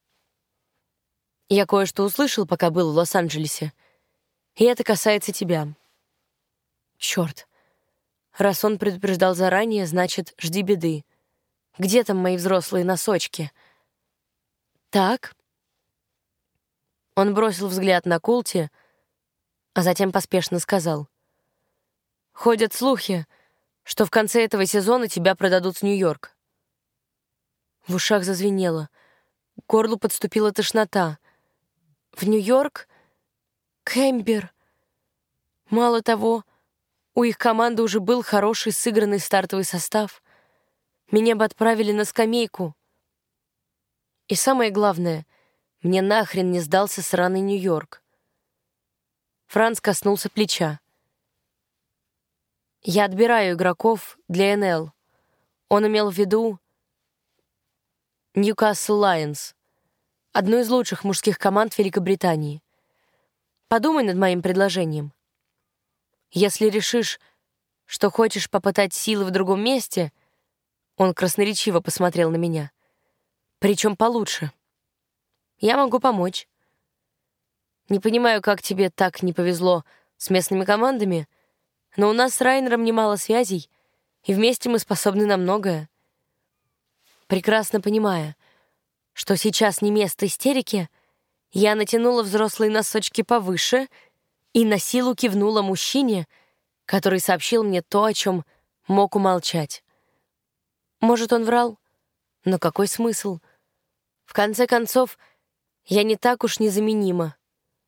«Я кое-что услышал, пока был в Лос-Анджелесе, и это касается тебя». «Черт. Раз он предупреждал заранее, значит, жди беды. Где там мои взрослые носочки?» «Так». Он бросил взгляд на Колти, а затем поспешно сказал. «Ходят слухи, что в конце этого сезона тебя продадут в Нью-Йорк». В ушах зазвенело. К горлу подступила тошнота. «В Нью-Йорк? Кэмбер?» Мало того, у их команды уже был хороший сыгранный стартовый состав. Меня бы отправили на скамейку. И самое главное, мне нахрен не сдался сраный Нью-Йорк. Франц коснулся плеча. «Я отбираю игроков для эн эл». Он имел в виду Ньюкасл Лайонс, одну из лучших мужских команд Великобритании. Подумай над моим предложением. Если решишь, что хочешь попытать силы в другом месте, он красноречиво посмотрел на меня, причем получше, я могу помочь. Не понимаю, как тебе так не повезло с местными командами, но у нас с Райнером немало связей, и вместе мы способны на многое. Прекрасно понимая, что сейчас не место истерике, я натянула взрослые носочки повыше и на силу кивнула мужчине, который сообщил мне то, о чем мог умолчать. Может, он врал? Но какой смысл? В конце концов, я не так уж незаменима.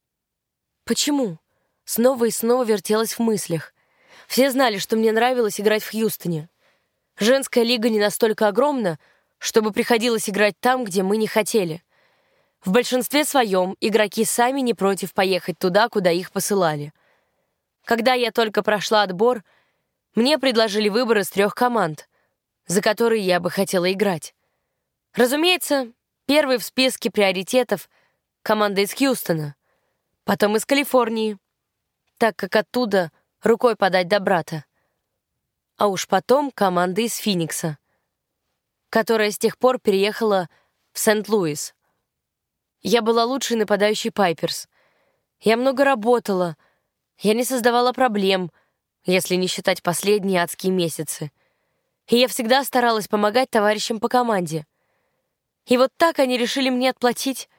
Почему? Снова и снова вертелась в мыслях. Все знали, что мне нравилось играть в Хьюстоне. Женская лига не настолько огромна, чтобы приходилось играть там, где мы не хотели. В большинстве своем игроки сами не против поехать туда, куда их посылали. Когда я только прошла отбор, мне предложили выбор из трех команд, за которые я бы хотела играть. Разумеется, первой в списке приоритетов — команда из Хьюстона, потом из Калифорнии, так как оттуда рукой подать до брата, а уж потом команда из Финикса, которая с тех пор переехала в Сент-Луис. Я была лучшей нападающей Пайперс. Я много работала, я не создавала проблем, если не считать последние адские месяцы. И я всегда старалась помогать товарищам по команде. И вот так они решили мне отплатить.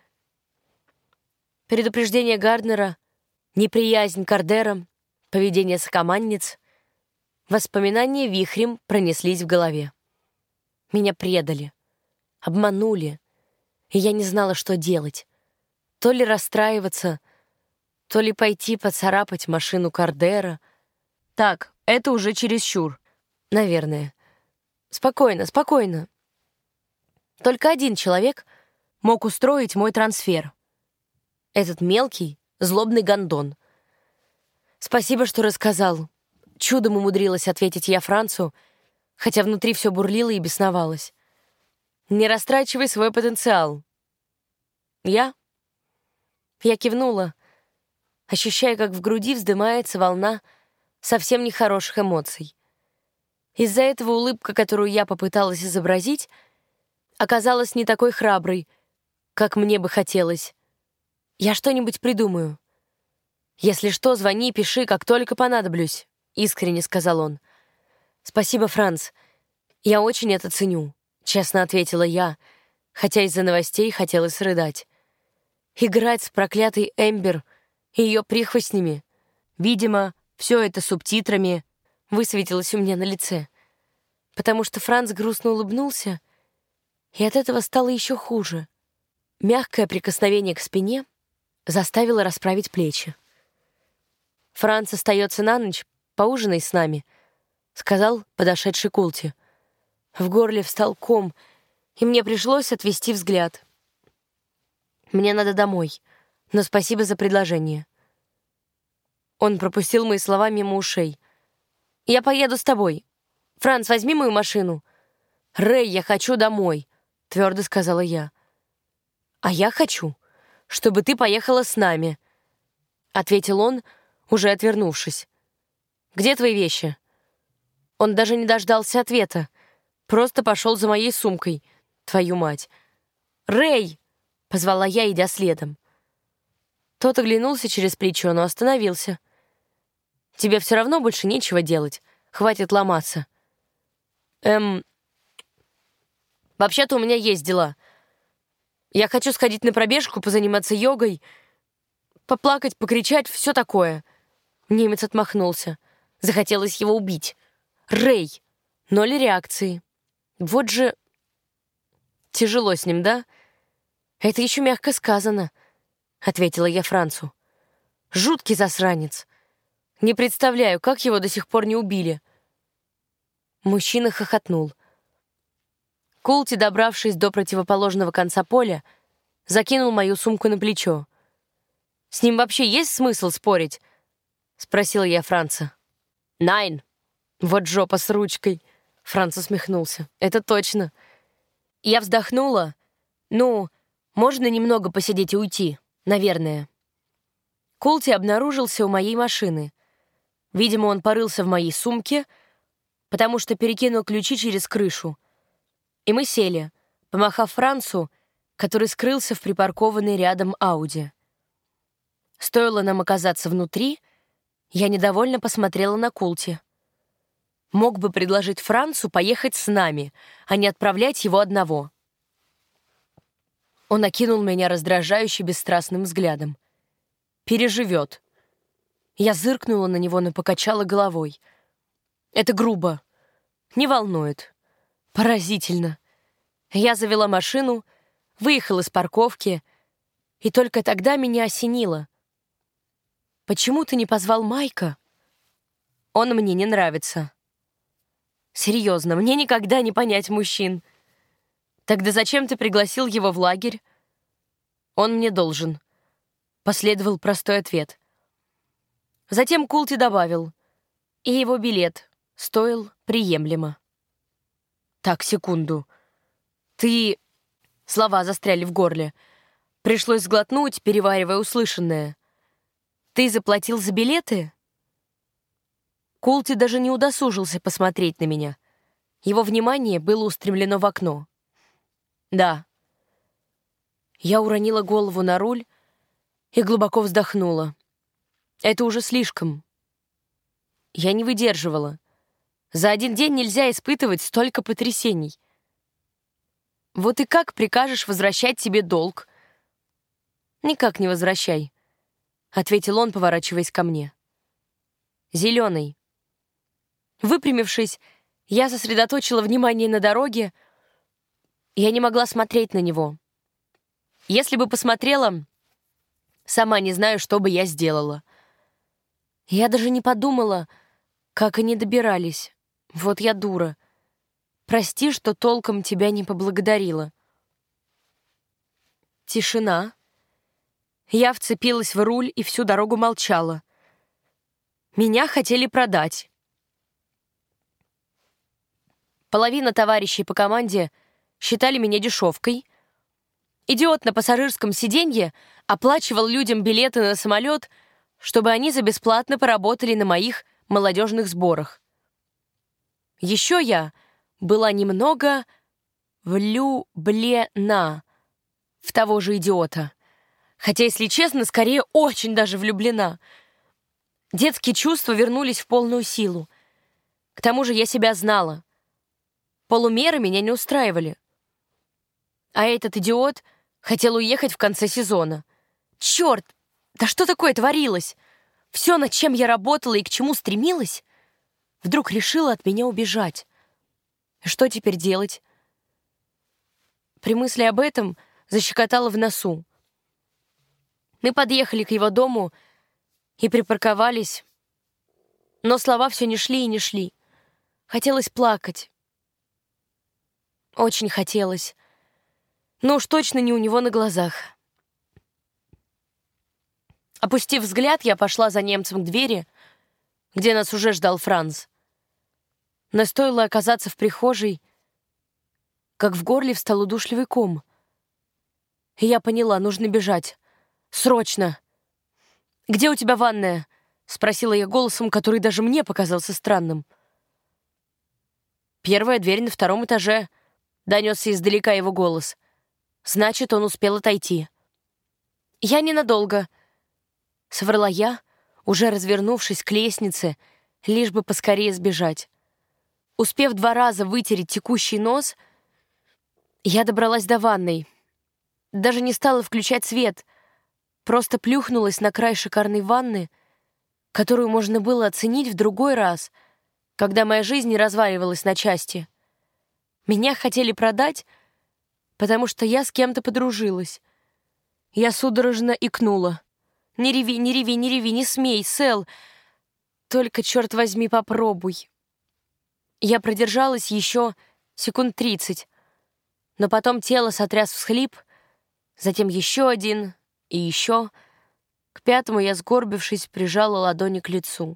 Предупреждение Гарднера, неприязнь к Кардерам, поведение сокомандниц, воспоминания вихрем пронеслись в голове. Меня предали, обманули, и я не знала, что делать. То ли расстраиваться, то ли пойти поцарапать машину Кардера. Так, это уже чересчур, наверное. Спокойно, спокойно. Только один человек мог устроить мой трансфер. Этот мелкий, злобный гондон. Спасибо, что рассказал. Чудом умудрилась ответить я Францу, хотя внутри все бурлило и бесновалось. Не растрачивай свой потенциал. Я? Я кивнула, ощущая, как в груди вздымается волна совсем нехороших эмоций. Из-за этого улыбка, которую я попыталась изобразить, оказалась не такой храброй, как мне бы хотелось. Я что-нибудь придумаю. Если что, звони и пиши, как только понадоблюсь», — искренне сказал он. «Спасибо, Франц. Я очень это ценю», — честно ответила я, хотя из-за новостей хотелось рыдать. Играть с проклятой Эмбер и ее прихвостнями. Видимо, все это субтитрами высветилось у меня на лице, потому что Франц грустно улыбнулся, и от этого стало еще хуже. Мягкое прикосновение к спине заставило расправить плечи. «Франц остается на ночь, поужинай с нами», — сказал подошедший Култи. В горле встал ком, и мне пришлось отвести взгляд. «Мне надо домой, но спасибо за предложение». Он пропустил мои слова мимо ушей. «Я поеду с тобой. Франц, возьми мою машину». «Рэй, я хочу домой», — твердо сказала я. «А я хочу, чтобы ты поехала с нами», — ответил он, уже отвернувшись. «Где твои вещи?» Он даже не дождался ответа, просто пошел за моей сумкой. Твою мать! «Рэй!» — позвала я, идя следом. Тот оглянулся через плечо, но остановился. «Тебе все равно больше нечего делать. Хватит ломаться». «Эм... Вообще-то у меня есть дела. Я хочу сходить на пробежку, позаниматься йогой, поплакать, покричать, все такое». Немец отмахнулся. Захотелось его убить. «Рэй!» Ноль реакции. Вот же... Тяжело с ним, да? Это еще мягко сказано, — ответила я Францу. Жуткий засранец. Не представляю, как его до сих пор не убили. Мужчина хохотнул. Култи, добравшись до противоположного конца поля, закинул мою сумку на плечо. «С ним вообще есть смысл спорить?» — спросила я Франца. «Найн». «Вот жопа с ручкой», — Франц усмехнулся. «Это точно». Я вздохнула. «Ну, можно немного посидеть и уйти, наверное». Култи обнаружился у моей машины. Видимо, он порылся в моей сумке, потому что перекинул ключи через крышу. И мы сели, помахав Францу, который скрылся в припаркованной рядом Ауди. Стоило нам оказаться внутри, я недовольно посмотрела на Култи. Мог бы предложить Францу поехать с нами, а не отправлять его одного. Он окинул меня раздражающе бесстрастным взглядом. «Переживет». Я зыркнула на него, но покачала головой. «Это грубо. Не волнует. Поразительно». Я завела машину, выехала из парковки, и только тогда меня осенило. «Почему ты не позвал Майка? Он мне не нравится». «Серьезно, мне никогда не понять мужчин. Тогда зачем ты пригласил его в лагерь?» «Он мне должен», — последовал простой ответ. Затем Култи добавил, и его билет стоил приемлемо. «Так, секунду. Ты...» Слова застряли в горле. Пришлось сглотнуть, переваривая услышанное. «Ты заплатил за билеты?» Култи даже не удосужился посмотреть на меня. Его внимание было устремлено в окно. «Да». Я уронила голову на руль и глубоко вздохнула. Это уже слишком. Я не выдерживала. За один день нельзя испытывать столько потрясений. Вот и как прикажешь возвращать себе долг? «Никак не возвращай», — ответил он, поворачиваясь ко мне. «Зеленый». Выпрямившись, я сосредоточила внимание на дороге. Я не могла смотреть на него. Если бы посмотрела, сама не знаю, что бы я сделала. Я даже не подумала, как они добирались. Вот я дура. Прости, что толком тебя не поблагодарила. Тишина. Я вцепилась в руль и всю дорогу молчала. Меня хотели продать. Половина товарищей по команде считали меня дешевкой. Идиот на пассажирском сиденье оплачивал людям билеты на самолет, чтобы они за бесплатно поработали на моих молодежных сборах. Еще я была немного влюблена в того же идиота. Хотя, если честно, скорее очень даже влюблена. Детские чувства вернулись в полную силу. К тому же я себя знала. Полумеры меня не устраивали. А этот идиот хотел уехать в конце сезона. Черт! Да что такое творилось? Все, над чем я работала и к чему стремилась, вдруг решила от меня убежать. Что теперь делать? При мысли об этом защекотало в носу. Мы подъехали к его дому и припарковались, но слова все не шли и не шли. Хотелось плакать. Очень хотелось. Но уж точно не у него на глазах. Опустив взгляд, я пошла за немцем к двери, где нас уже ждал Франц. Но стоило оказаться в прихожей, как в горле встал удушливый ком. И я поняла, нужно бежать. Срочно! «Где у тебя ванная?» — спросила я голосом, который даже мне показался странным. «Первая дверь на втором этаже», — донесся издалека его голос. «Значит, он успел отойти». «Я ненадолго», — соврала я, уже развернувшись к лестнице, лишь бы поскорее сбежать. Успев два раза вытереть текущий нос, я добралась до ванной. Даже не стала включать свет, просто плюхнулась на край шикарной ванны, которую можно было оценить в другой раз, когда моя жизнь не разваливалась на части. Меня хотели продать, потому что я с кем-то подружилась. Я судорожно икнула. «Не реви, не реви, не реви, не смей, Сэл! Только, черт возьми, попробуй!» Я продержалась еще секунд тридцать, но потом тело сотряс всхлип, затем еще один и еще. К пятому я, сгорбившись, прижала ладони к лицу.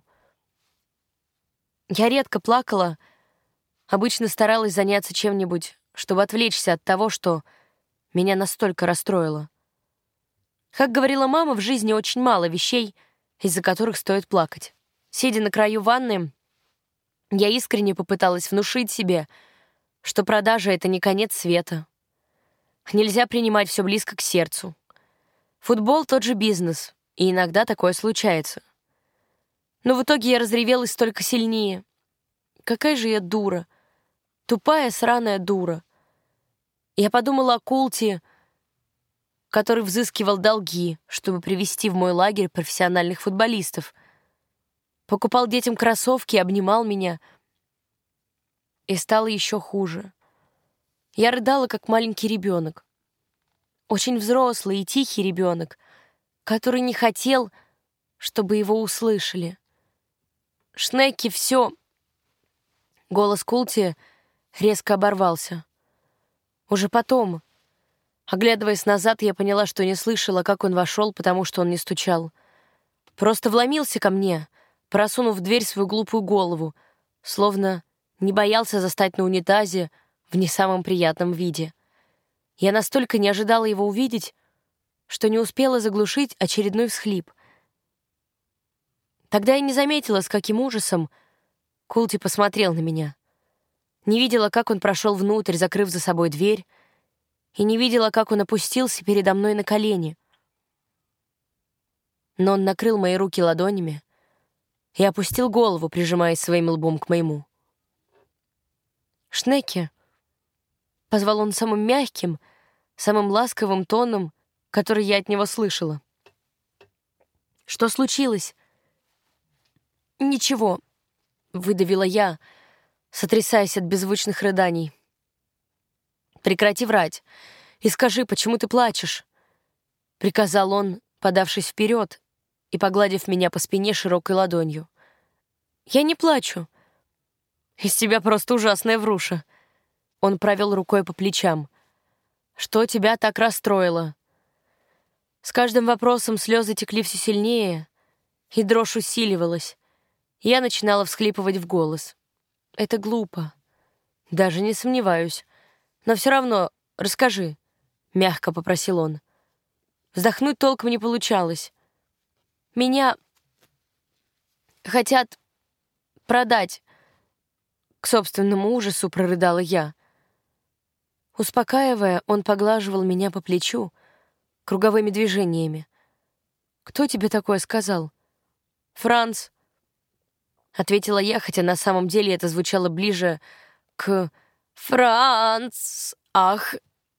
Я редко плакала, обычно старалась заняться чем-нибудь, чтобы отвлечься от того, что меня настолько расстроило. Как говорила мама, в жизни очень мало вещей, из-за которых стоит плакать. Сидя на краю ванны, я искренне попыталась внушить себе, что продажа — это не конец света. Нельзя принимать все близко к сердцу. Футбол — тот же бизнес, и иногда такое случается. Но в итоге я разревелась только сильнее. Какая же я дура. Тупая, сраная дура. Я подумала о Култе, который взыскивал долги, чтобы привести в мой лагерь профессиональных футболистов. Покупал детям кроссовки, обнимал меня. И стало еще хуже. Я рыдала, как маленький ребенок. Очень взрослый и тихий ребенок, который не хотел, чтобы его услышали. Шнеки, все. Голос Култи резко оборвался. Уже потом, оглядываясь назад, я поняла, что не слышала, как он вошел, потому что он не стучал. Просто вломился ко мне, просунув в дверь свою глупую голову, словно не боялся застать на унитазе в не самом приятном виде. Я настолько не ожидала его увидеть, что не успела заглушить очередной всхлип. Тогда я не заметила, с каким ужасом Култи посмотрел на меня. Не видела, как он прошел внутрь, закрыв за собой дверь, и не видела, как он опустился передо мной на колени. Но он накрыл мои руки ладонями и опустил голову, прижимаясь своим лбом к моему. «Шнеки», — позвал он самым мягким, самым ласковым тоном, который я от него слышала. «Что случилось?» «Ничего», — выдавила я, сотрясаясь от беззвучных рыданий. «Прекрати врать и скажи, почему ты плачешь?» — приказал он, подавшись вперед и погладив меня по спине широкой ладонью. «Я не плачу. Из тебя просто ужасная вруша». Он провел рукой по плечам. «Что тебя так расстроило?» С каждым вопросом слезы текли все сильнее, и дрожь усиливалась. Я начинала всхлипывать в голос. «Это глупо. Даже не сомневаюсь. Но все равно расскажи», — мягко попросил он. Вздохнуть толком не получалось. «Меня хотят продать», — к собственному ужасу прорыдала я. Успокаивая, он поглаживал меня по плечу круговыми движениями. «Кто тебе такое сказал?» «Франц», — ответила я, хотя на самом деле это звучало ближе к «Франц! Ах!».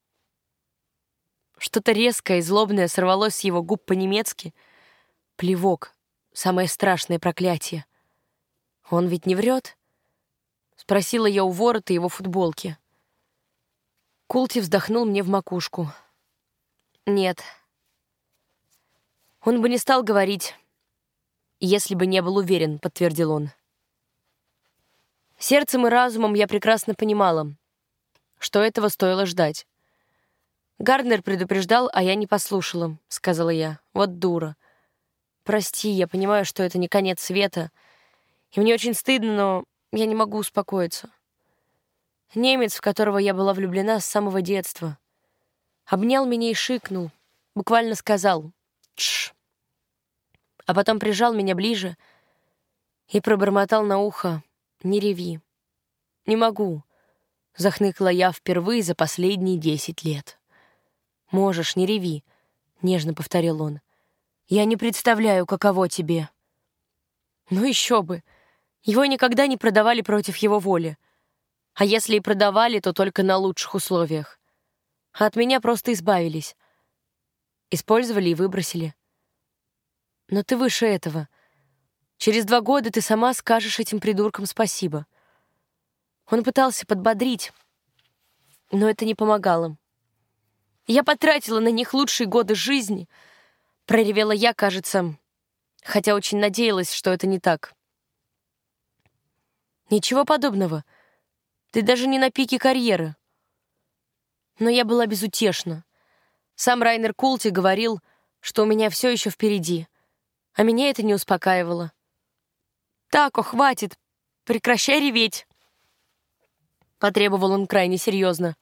Что-то резкое и злобное сорвалось с его губ по-немецки. Плевок — самое страшное проклятие. «Он ведь не врет?» — спросила я у ворота его футболки. Култи вздохнул мне в макушку. «Нет. Он бы не стал говорить, если бы не был уверен», — подтвердил он. Сердцем и разумом я прекрасно понимала, что этого стоило ждать. «Гарднер предупреждал, а я не послушала», — сказала я. «Вот дура. Прости, я понимаю, что это не конец света, и мне очень стыдно, но я не могу успокоиться». Немец, в которого я была влюблена с самого детства, обнял меня и шикнул, буквально сказал «Тш», а потом прижал меня ближе и пробормотал на ухо «Не реви». «Не могу», — захныкала я впервые за последние десять лет. «Можешь, не реви», — нежно повторил он. «Я не представляю, каково тебе». Ну еще бы, его никогда не продавали против его воли. А если и продавали, то только на лучших условиях. А от меня просто избавились. Использовали и выбросили. Но ты выше этого. Через два года ты сама скажешь этим придуркам спасибо. Он пытался подбодрить, но это не помогало. Я потратила на них лучшие годы жизни, проревела я, кажется, хотя очень надеялась, что это не так. Ничего подобного. Ты даже не на пике карьеры. Но я была безутешна. Сам Райнер Култи говорил, что у меня все еще впереди, а меня это не успокаивало. «Тако, хватит! Прекращай реветь!» Потребовал он крайне серьезно.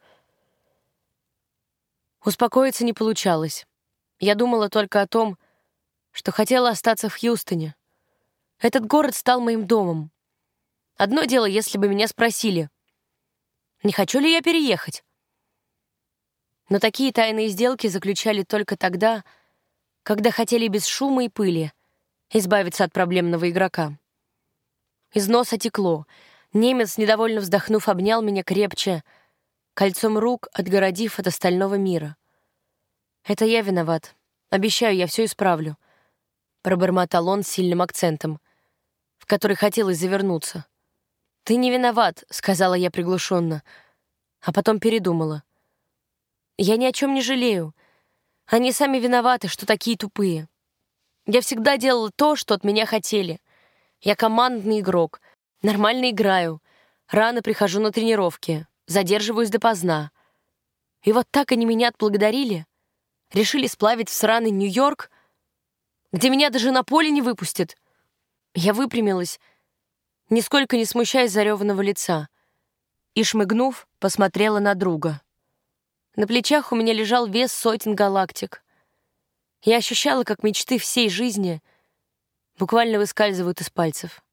Успокоиться не получалось. Я думала только о том, что хотела остаться в Хьюстоне. Этот город стал моим домом. Одно дело, если бы меня спросили, не хочу ли я переехать. Но такие тайные сделки заключали только тогда, когда хотели без шума и пыли избавиться от проблемного игрока. Из носа текло. Немец, недовольно вздохнув, обнял меня крепче, кольцом рук отгородив от остального мира. «Это я виноват. Обещаю, я все исправлю», — пробормотал он с сильным акцентом, в который хотелось завернуться. «Ты не виноват», — сказала я приглушенно, а потом передумала. «Я ни о чем не жалею. Они сами виноваты, что такие тупые. Я всегда делала то, что от меня хотели. Я командный игрок, нормально играю, рано прихожу на тренировки, задерживаюсь допоздна. И вот так они меня отблагодарили, решили сплавить в сраный Нью-Йорк, где меня даже на поле не выпустят». Я выпрямилась, нисколько не смущаясь зареванного лица, и, шмыгнув, посмотрела на друга. На плечах у меня лежал вес сотен галактик. Я ощущала, как мечты всей жизни буквально выскальзывают из пальцев.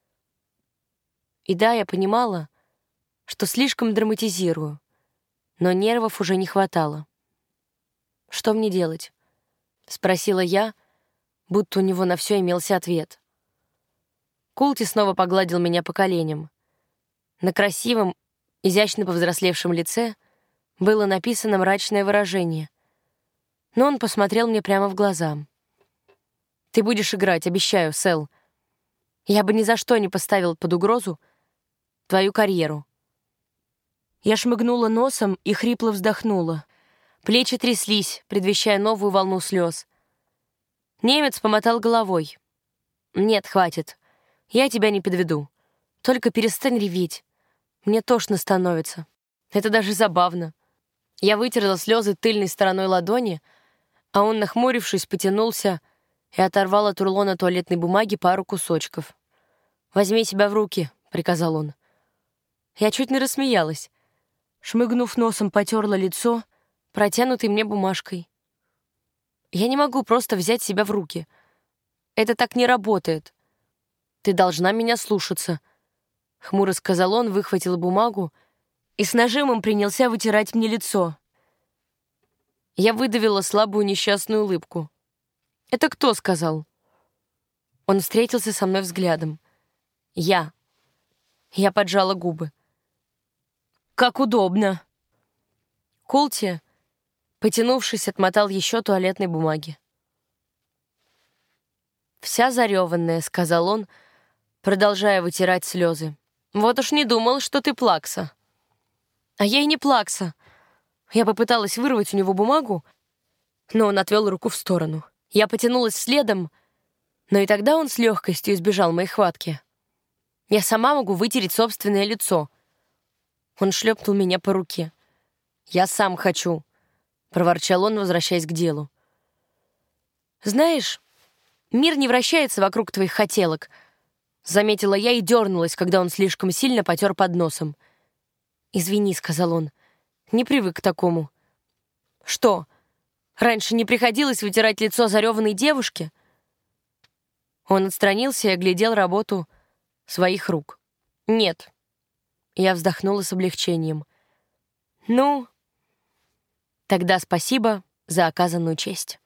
И да, я понимала, что слишком драматизирую, но нервов уже не хватало. «Что мне делать?» — спросила я, будто у него на все имелся ответ. Култи снова погладил меня по коленям. На красивом, изящно повзрослевшем лице было написано мрачное выражение, но он посмотрел мне прямо в глаза. «Ты будешь играть, обещаю, Сэл. Я бы ни за что не поставил под угрозу твою карьеру». Я шмыгнула носом и хрипло вздохнула. Плечи тряслись, предвещая новую волну слез. Немец помотал головой. «Нет, хватит. Я тебя не подведу. Только перестань реветь. Мне тошно становится. Это даже забавно». Я вытерла слезы тыльной стороной ладони, а он, нахмурившись, потянулся и оторвал от рулона туалетной бумаги пару кусочков. «Возьми себя в руки», — приказал он. Я чуть не рассмеялась. Шмыгнув носом, потерла лицо, протянутой мне бумажкой. «Я не могу просто взять себя в руки. Это так не работает. Ты должна меня слушаться», — хмуро сказал он, выхватил бумагу и с нажимом принялся вытирать мне лицо. Я выдавила слабую несчастную улыбку. «Это кто сказал?» Он встретился со мной взглядом. «Я». Я поджала губы. «Как удобно!» Култи, потянувшись, отмотал еще туалетной бумаги. «Вся зареванная», — сказал он, продолжая вытирать слезы. «Вот уж не думал, что ты плакса». «А я и не плакса». Я попыталась вырвать у него бумагу, но он отвел руку в сторону. Я потянулась следом, но и тогда он с легкостью избежал моей хватки. «Я сама могу вытереть собственное лицо». Он шлепнул меня по руке. «Я сам хочу», — проворчал он, возвращаясь к делу. «Знаешь, мир не вращается вокруг твоих хотелок», — заметила я и дернулась, когда он слишком сильно потер под носом. «Извини», — сказал он, — «не привык к такому». «Что, раньше не приходилось вытирать лицо зареванной девушке?» Он отстранился и оглядел работу своих рук. «Нет». Я вздохнула с облегчением. «Ну, тогда спасибо за оказанную честь».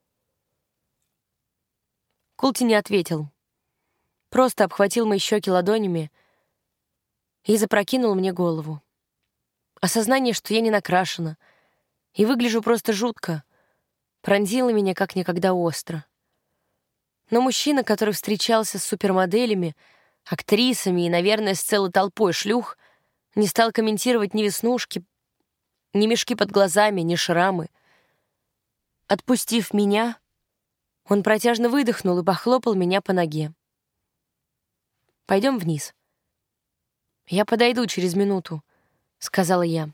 Култи не ответил. Просто обхватил мои щеки ладонями и запрокинул мне голову. Осознание, что я не накрашена и выгляжу просто жутко, пронзило меня как никогда остро. Но мужчина, который встречался с супермоделями, актрисами и, наверное, с целой толпой шлюх, не стал комментировать ни веснушки, ни мешки под глазами, ни шрамы. Отпустив меня, он протяжно выдохнул и похлопал меня по ноге. «Пойдем вниз». «Я подойду через минуту», — сказала я.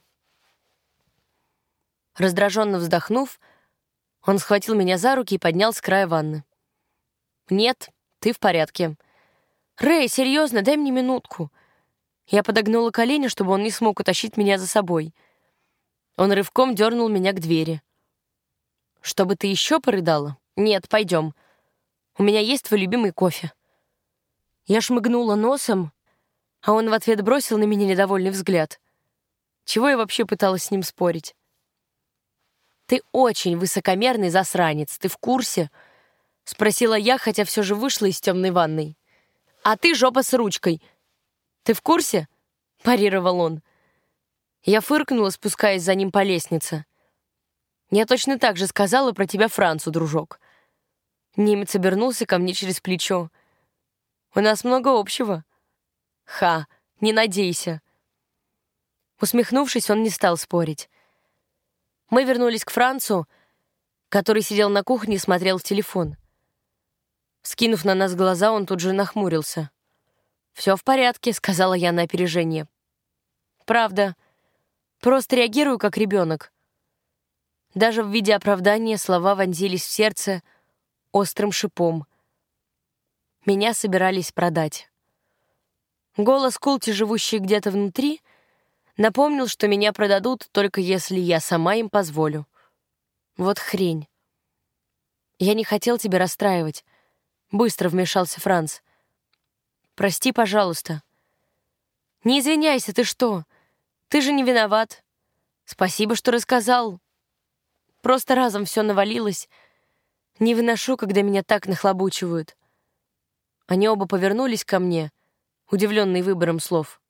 Раздраженно вздохнув, он схватил меня за руки и поднял с края ванны. «Нет, ты в порядке». «Рэй, серьезно, дай мне минутку». Я подогнула колени, чтобы он не смог утащить меня за собой. Он рывком дернул меня к двери. «Чтобы ты еще порыдала? Нет, пойдем. У меня есть твой любимый кофе». Я шмыгнула носом, а он в ответ бросил на меня недовольный взгляд. Чего я вообще пыталась с ним спорить? «Ты очень высокомерный засранец, ты в курсе?» — спросила я, хотя все же вышла из темной ванной. «А ты жопа с ручкой. Ты в курсе?» — парировал он. Я фыркнула, спускаясь за ним по лестнице. «Я точно так же сказала про тебя Францу, дружок». Немец обернулся ко мне через плечо. «У нас много общего». «Ха, не надейся». Усмехнувшись, он не стал спорить. Мы вернулись к Францу, который сидел на кухне и смотрел в телефон. Скинув на нас глаза, он тут же нахмурился. «Все в порядке», — сказала я на опережение. «Правда, просто реагирую как ребенок». Даже в виде оправдания слова вонзились в сердце острым шипом. Меня собирались продать. Голос Култи, живущий где-то внутри, напомнил, что меня продадут, только если я сама им позволю. Вот хрень. «Я не хотел тебя расстраивать», — быстро вмешался Франц. «Прости, пожалуйста». «Не извиняйся, ты что? Ты же не виноват. Спасибо, что рассказал. Просто разом все навалилось. Не выношу, когда меня так нахлобучивают». Они оба повернулись ко мне, удивленные выбором слов.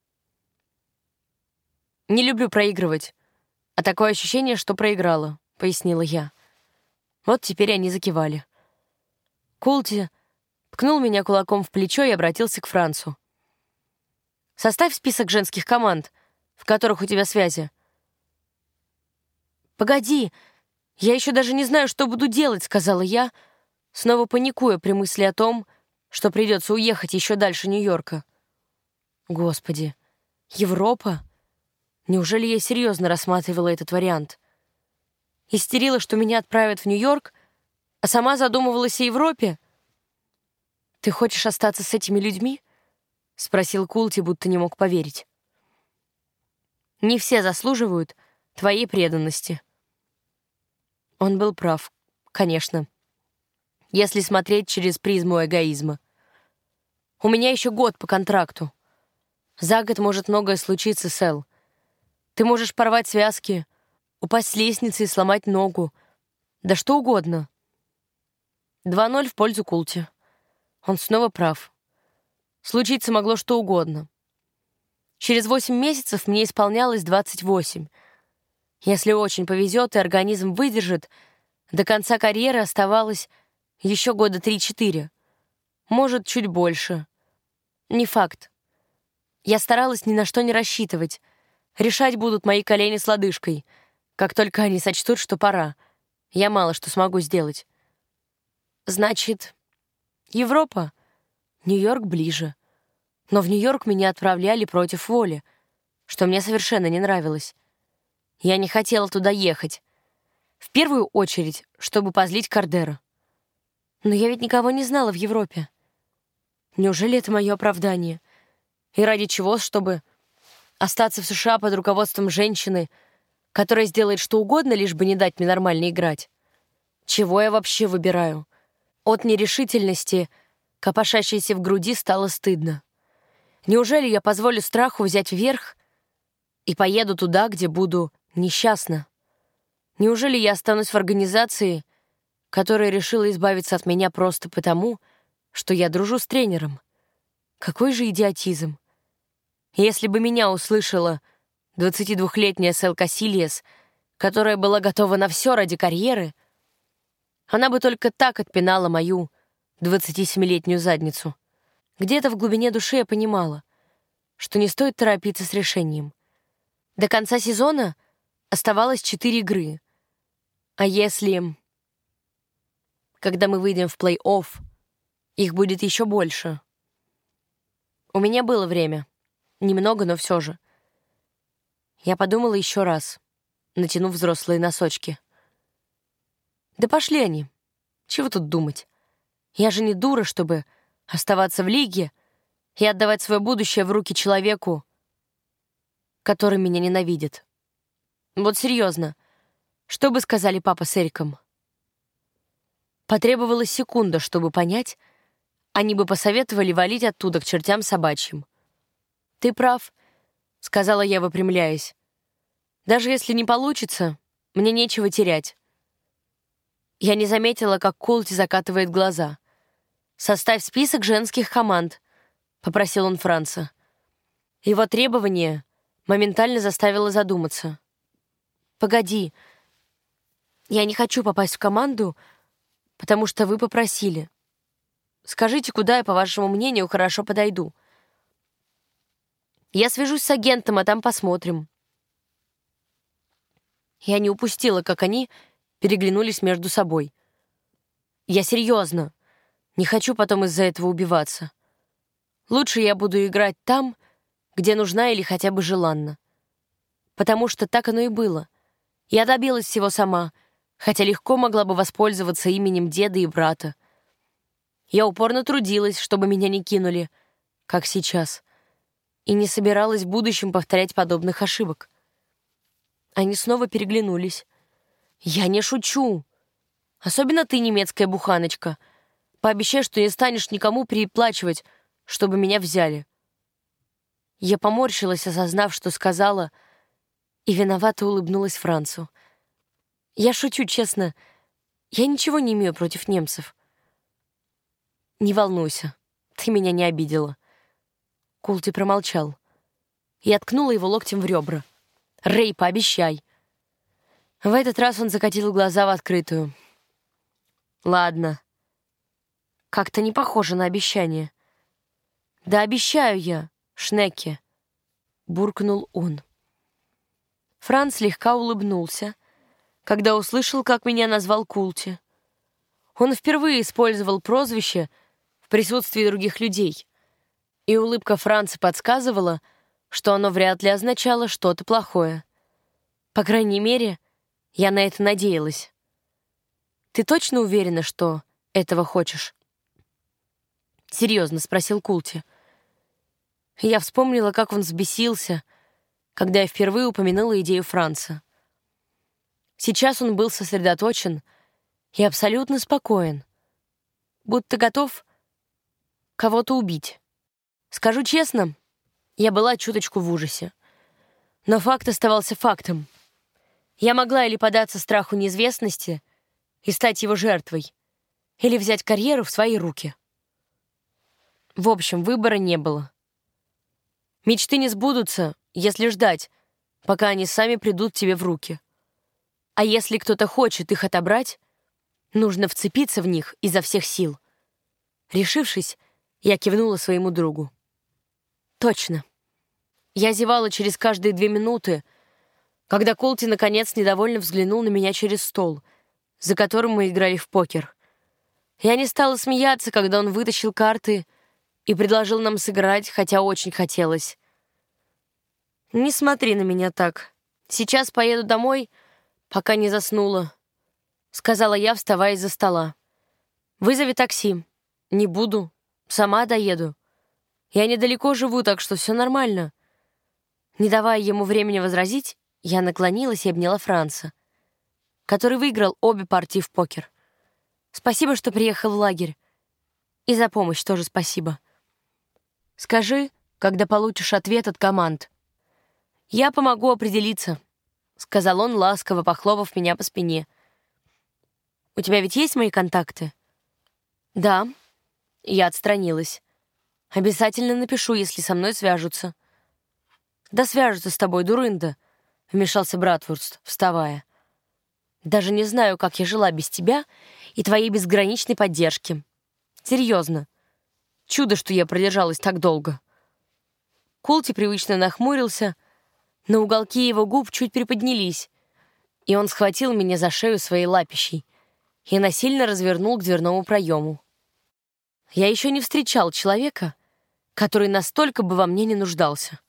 «Не люблю проигрывать, а такое ощущение, что проиграла», — пояснила я. Вот теперь они закивали. Култи ткнул меня кулаком в плечо и обратился к Францу. «Составь список женских команд, в которых у тебя связи». «Погоди, я еще даже не знаю, что буду делать», — сказала я, снова паникуя при мысли о том, что придется уехать еще дальше Нью-Йорка. Господи, Европа? Неужели я серьезно рассматривала этот вариант? Истерила, что меня отправят в Нью-Йорк, а сама задумывалась о Европе? «Ты хочешь остаться с этими людьми?» — спросил Култи, будто не мог поверить. «Не все заслуживают твоей преданности». Он был прав, конечно, если смотреть через призму эгоизма. У меня еще год по контракту. За год может многое случиться, Сэл. Ты можешь порвать связки, упасть с лестницы и сломать ногу. Да что угодно. два ноль в пользу Култи. Он снова прав. Случиться могло что угодно. Через восемь месяцев мне исполнялось двадцать восемь. Если очень повезет и организм выдержит, до конца карьеры оставалось еще года три-четыре. Может, чуть больше. Не факт. Я старалась ни на что не рассчитывать. Решать будут мои колени с лодыжкой. Как только они сочтут, что пора. Я мало что смогу сделать. Значит, Европа? Нью-Йорк ближе. Но в Нью-Йорк меня отправляли против воли, что мне совершенно не нравилось. Я не хотела туда ехать. В первую очередь, чтобы позлить Кардера. Но я ведь никого не знала в Европе. Неужели это мое оправдание? И ради чего? Чтобы остаться в США под руководством женщины, которая сделает что угодно, лишь бы не дать мне нормально играть? Чего я вообще выбираю? От нерешительности, копошащейся в груди, стало стыдно. Неужели я позволю страху взять вверх и поеду туда, где буду несчастна? Неужели я останусь в организации, которая решила избавиться от меня просто потому, что я дружу с тренером? Какой же идиотизм! Если бы меня услышала двадцатидвухлетняя Сэл Касильяс, которая была готова на все ради карьеры, она бы только так отпинала мою двадцатисемилетнюю задницу. Где-то в глубине души я понимала, что не стоит торопиться с решением. До конца сезона оставалось четыре игры. А если, когда мы выйдем в плей-офф, их будет еще больше? У меня было время. Немного, но все же. Я подумала еще раз, натянув взрослые носочки. Да пошли они. Чего тут думать? Я же не дура, чтобы оставаться в лиге и отдавать свое будущее в руки человеку, который меня ненавидит. Вот серьезно, что бы сказали папа с Эриком? Потребовалась секунда, чтобы понять, они бы посоветовали валить оттуда к чертям собачьим. «Ты прав», — сказала я, выпрямляясь. «Даже если не получится, мне нечего терять». Я не заметила, как Култи закатывает глаза. «Составь список женских команд», — попросил он Франца. Его требование моментально заставило задуматься. «Погоди, я не хочу попасть в команду, потому что вы попросили. Скажите, куда я, по вашему мнению, хорошо подойду. Я свяжусь с агентом, а там посмотрим». Я не упустила, как они переглянулись между собой. «Я серьезно. Не хочу потом из-за этого убиваться. Лучше я буду играть там, где нужна или хотя бы желанна. Потому что так оно и было. Я добилась всего сама, хотя легко могла бы воспользоваться именем деда и брата. Я упорно трудилась, чтобы меня не кинули, как сейчас, и не собиралась в будущем повторять подобных ошибок». Они снова переглянулись. «Я не шучу. Особенно ты, немецкая буханочка. Пообещай, что не станешь никому переплачивать, чтобы меня взяли». Я поморщилась, осознав, что сказала, и виновато улыбнулась Францу. «Я шучу, честно. Я ничего не имею против немцев». «Не волнуйся, ты меня не обидела». Култи промолчал. Я ткнула его локтем в ребра. «Рэй, пообещай». В этот раз он закатил глаза в открытую. «Ладно. Как-то не похоже на обещание». «Да обещаю я, Шнекке», — буркнул он. Франц слегка улыбнулся, когда услышал, как меня назвал Култи. Он впервые использовал прозвище в присутствии других людей, и улыбка Франца подсказывала, что оно вряд ли означало что-то плохое. По крайней мере, я на это надеялась. «Ты точно уверена, что этого хочешь?» «Серьезно?» — спросил Култи. Я вспомнила, как он взбесился, когда я впервые упомянула идею Франца. Сейчас он был сосредоточен и абсолютно спокоен, будто готов кого-то убить. Скажу честно, я была чуточку в ужасе. Но факт оставался фактом. Я могла или поддаться страху неизвестности и стать его жертвой, или взять карьеру в свои руки. В общем, выбора не было. Мечты не сбудутся, если ждать, пока они сами придут тебе в руки. А если кто-то хочет их отобрать, нужно вцепиться в них изо всех сил. Решившись, я кивнула своему другу. Точно. Я зевала через каждые две минуты, когда Колти наконец недовольно взглянул на меня через стол, за которым мы играли в покер. Я не стала смеяться, когда он вытащил карты и предложил нам сыграть, хотя очень хотелось. «Не смотри на меня так. Сейчас поеду домой, пока не заснула», — сказала я, вставая из-за стола. «Вызови такси». «Не буду. Сама доеду. Я недалеко живу, так что все нормально». Не давая ему времени возразить, я наклонилась и обняла Франца, который выиграл обе партии в покер. «Спасибо, что приехал в лагерь. И за помощь тоже спасибо. Скажи, когда получишь ответ от команд». «Я помогу определиться», — сказал он, ласково похлопав меня по спине. «У тебя ведь есть мои контакты?» «Да». Я отстранилась. «Обязательно напишу, если со мной свяжутся». «Да свяжутся с тобой, дурында», — вмешался Братвурст, вставая. «Даже не знаю, как я жила без тебя и твоей безграничной поддержки. Серьезно. Чудо, что я продержалась так долго». Колти привычно нахмурился, но уголки его губ чуть приподнялись, и он схватил меня за шею своей лапищей и насильно развернул к дверному проему. Я еще не встречал человека, который настолько бы во мне не нуждался.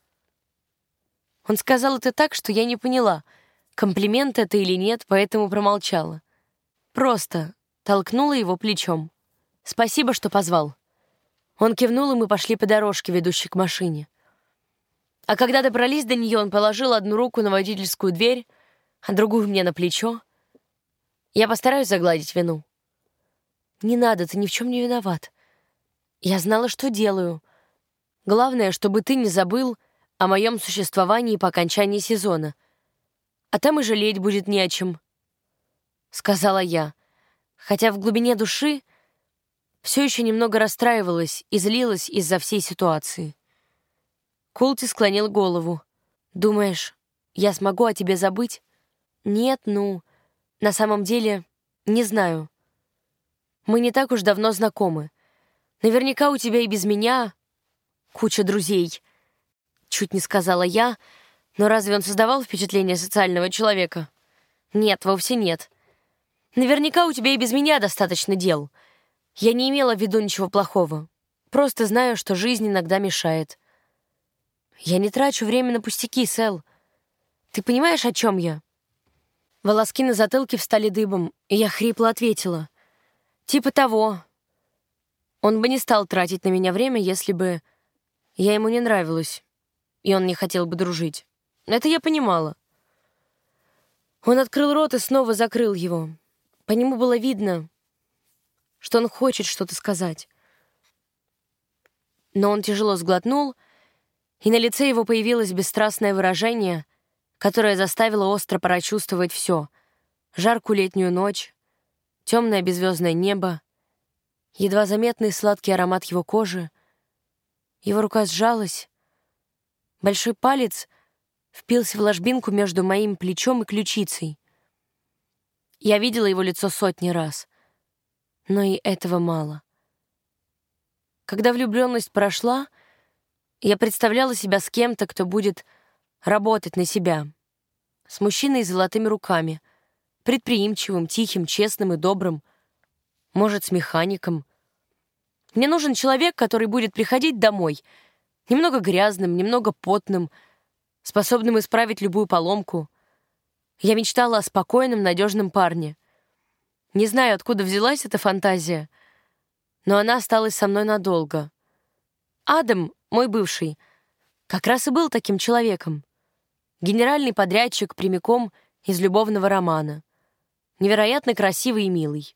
Он сказал это так, что я не поняла, комплимент это или нет, поэтому промолчала. Просто толкнула его плечом. «Спасибо, что позвал». Он кивнул, и мы пошли по дорожке, ведущей к машине. А когда добрались до нее, он положил одну руку на водительскую дверь, а другую мне на плечо. «Я постараюсь загладить вину». «Не надо, ты ни в чем не виноват. Я знала, что делаю. Главное, чтобы ты не забыл о моем существовании по окончании сезона. А там и жалеть будет не о чем», — сказала я, хотя в глубине души все еще немного расстраивалась и злилась из-за всей ситуации. Колти склонил голову. «Думаешь, я смогу о тебе забыть?» «Нет, ну, на самом деле, не знаю. Мы не так уж давно знакомы. Наверняка у тебя и без меня куча друзей». Чуть не сказала я, но разве он создавал впечатление социального человека? Нет, вовсе нет. Наверняка у тебя и без меня достаточно дел. Я не имела в виду ничего плохого. Просто знаю, что жизнь иногда мешает. Я не трачу время на пустяки, Сэл. Ты понимаешь, о чем я?» Волоски на затылке встали дыбом, и я хрипло ответила. «Типа того. Он бы не стал тратить на меня время, если бы я ему не нравилась, и он не хотел бы дружить. Это я понимала». Он открыл рот и снова закрыл его. По нему было видно, что он хочет что-то сказать. Но он тяжело сглотнул, и на лице его появилось бесстрастное выражение, которое заставило остро прочувствовать все: жаркую летнюю ночь, темное беззвездное небо, едва заметный сладкий аромат его кожи. Его рука сжалась, большой палец впился в ложбинку между моим плечом и ключицей. Я видела его лицо сотни раз, но и этого мало. Когда влюбленность прошла, я представляла себя с кем-то, кто будет работать на себя. С мужчиной с золотыми руками, предприимчивым, тихим, честным и добрым. Может, с механиком. Мне нужен человек, который будет приходить домой, немного грязным, немного потным, способным исправить любую поломку. Я мечтала о спокойном, надежном парне. Не знаю, откуда взялась эта фантазия, но она осталась со мной надолго. Адам, мой бывший, как раз и был таким человеком. Генеральный подрядчик прямиком из любовного романа. Невероятно красивый и милый.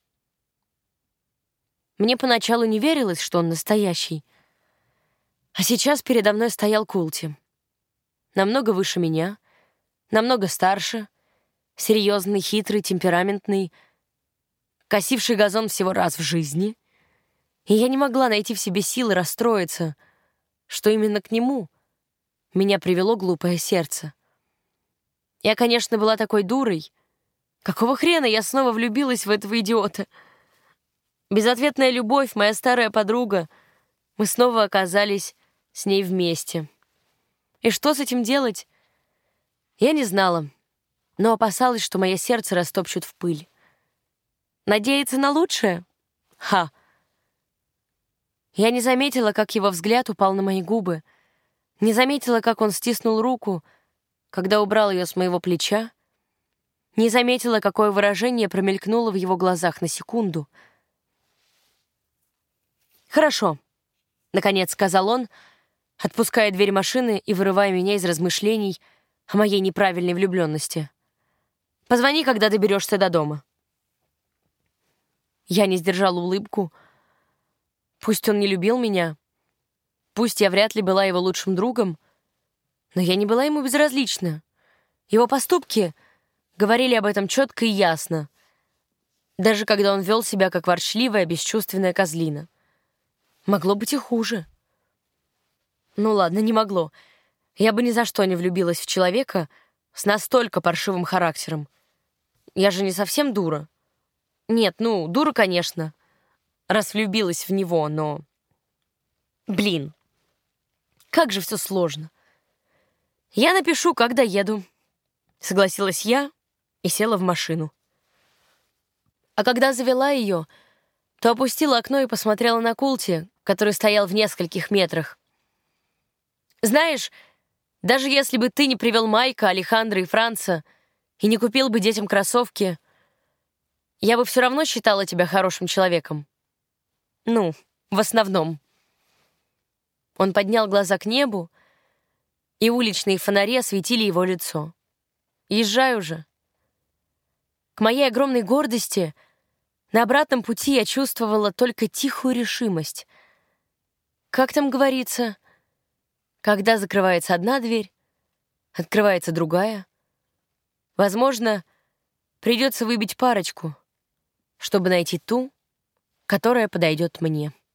Мне поначалу не верилось, что он настоящий. А сейчас передо мной стоял Колти. Намного выше меня, намного старше, серьезный, хитрый, темпераментный, косивший газон всего раз в жизни. И я не могла найти в себе силы расстроиться, что именно к нему меня привело глупое сердце. Я, конечно, была такой дурой. Какого хрена я снова влюбилась в этого идиота? Безответная любовь, моя старая подруга. Мы снова оказались с ней вместе. И что с этим делать? Я не знала, но опасалась, что мое сердце растопчут в пыль. Надеяться на лучшее? Ха! Я не заметила, как его взгляд упал на мои губы, не заметила, как он стиснул руку, когда убрал ее с моего плеча, не заметила, какое выражение промелькнуло в его глазах на секунду. «Хорошо», — наконец сказал он, отпуская дверь машины и вырывая меня из размышлений о моей неправильной влюбленности. «Позвони, когда доберешься до дома». Я не сдержала улыбку. Пусть он не любил меня, пусть я вряд ли была его лучшим другом, но я не была ему безразлична. Его поступки говорили об этом четко и ясно, даже когда он вел себя как ворчливая, бесчувственная козлина. Могло быть и хуже. Ну ладно, не могло. Я бы ни за что не влюбилась в человека с настолько паршивым характером. Я же не совсем дура. Нет, ну, дура, конечно, раз влюбилась в него, но... Блин, как же все сложно. Я напишу, когда еду, согласилась я и села в машину. А когда завела ее, то опустила окно и посмотрела на Култи, который стоял в нескольких метрах. Знаешь, даже если бы ты не привел Майка, Алехандро и Франца и не купил бы детям кроссовки, я бы все равно считала тебя хорошим человеком. Ну, в основном. Он поднял глаза к небу, и уличные фонари осветили его лицо. Езжай уже. К моей огромной гордости на обратном пути я чувствовала только тихую решимость. Как там говорится, когда закрывается одна дверь, открывается другая. Возможно, придется выбить парочку, чтобы найти ту, которая подойдет мне.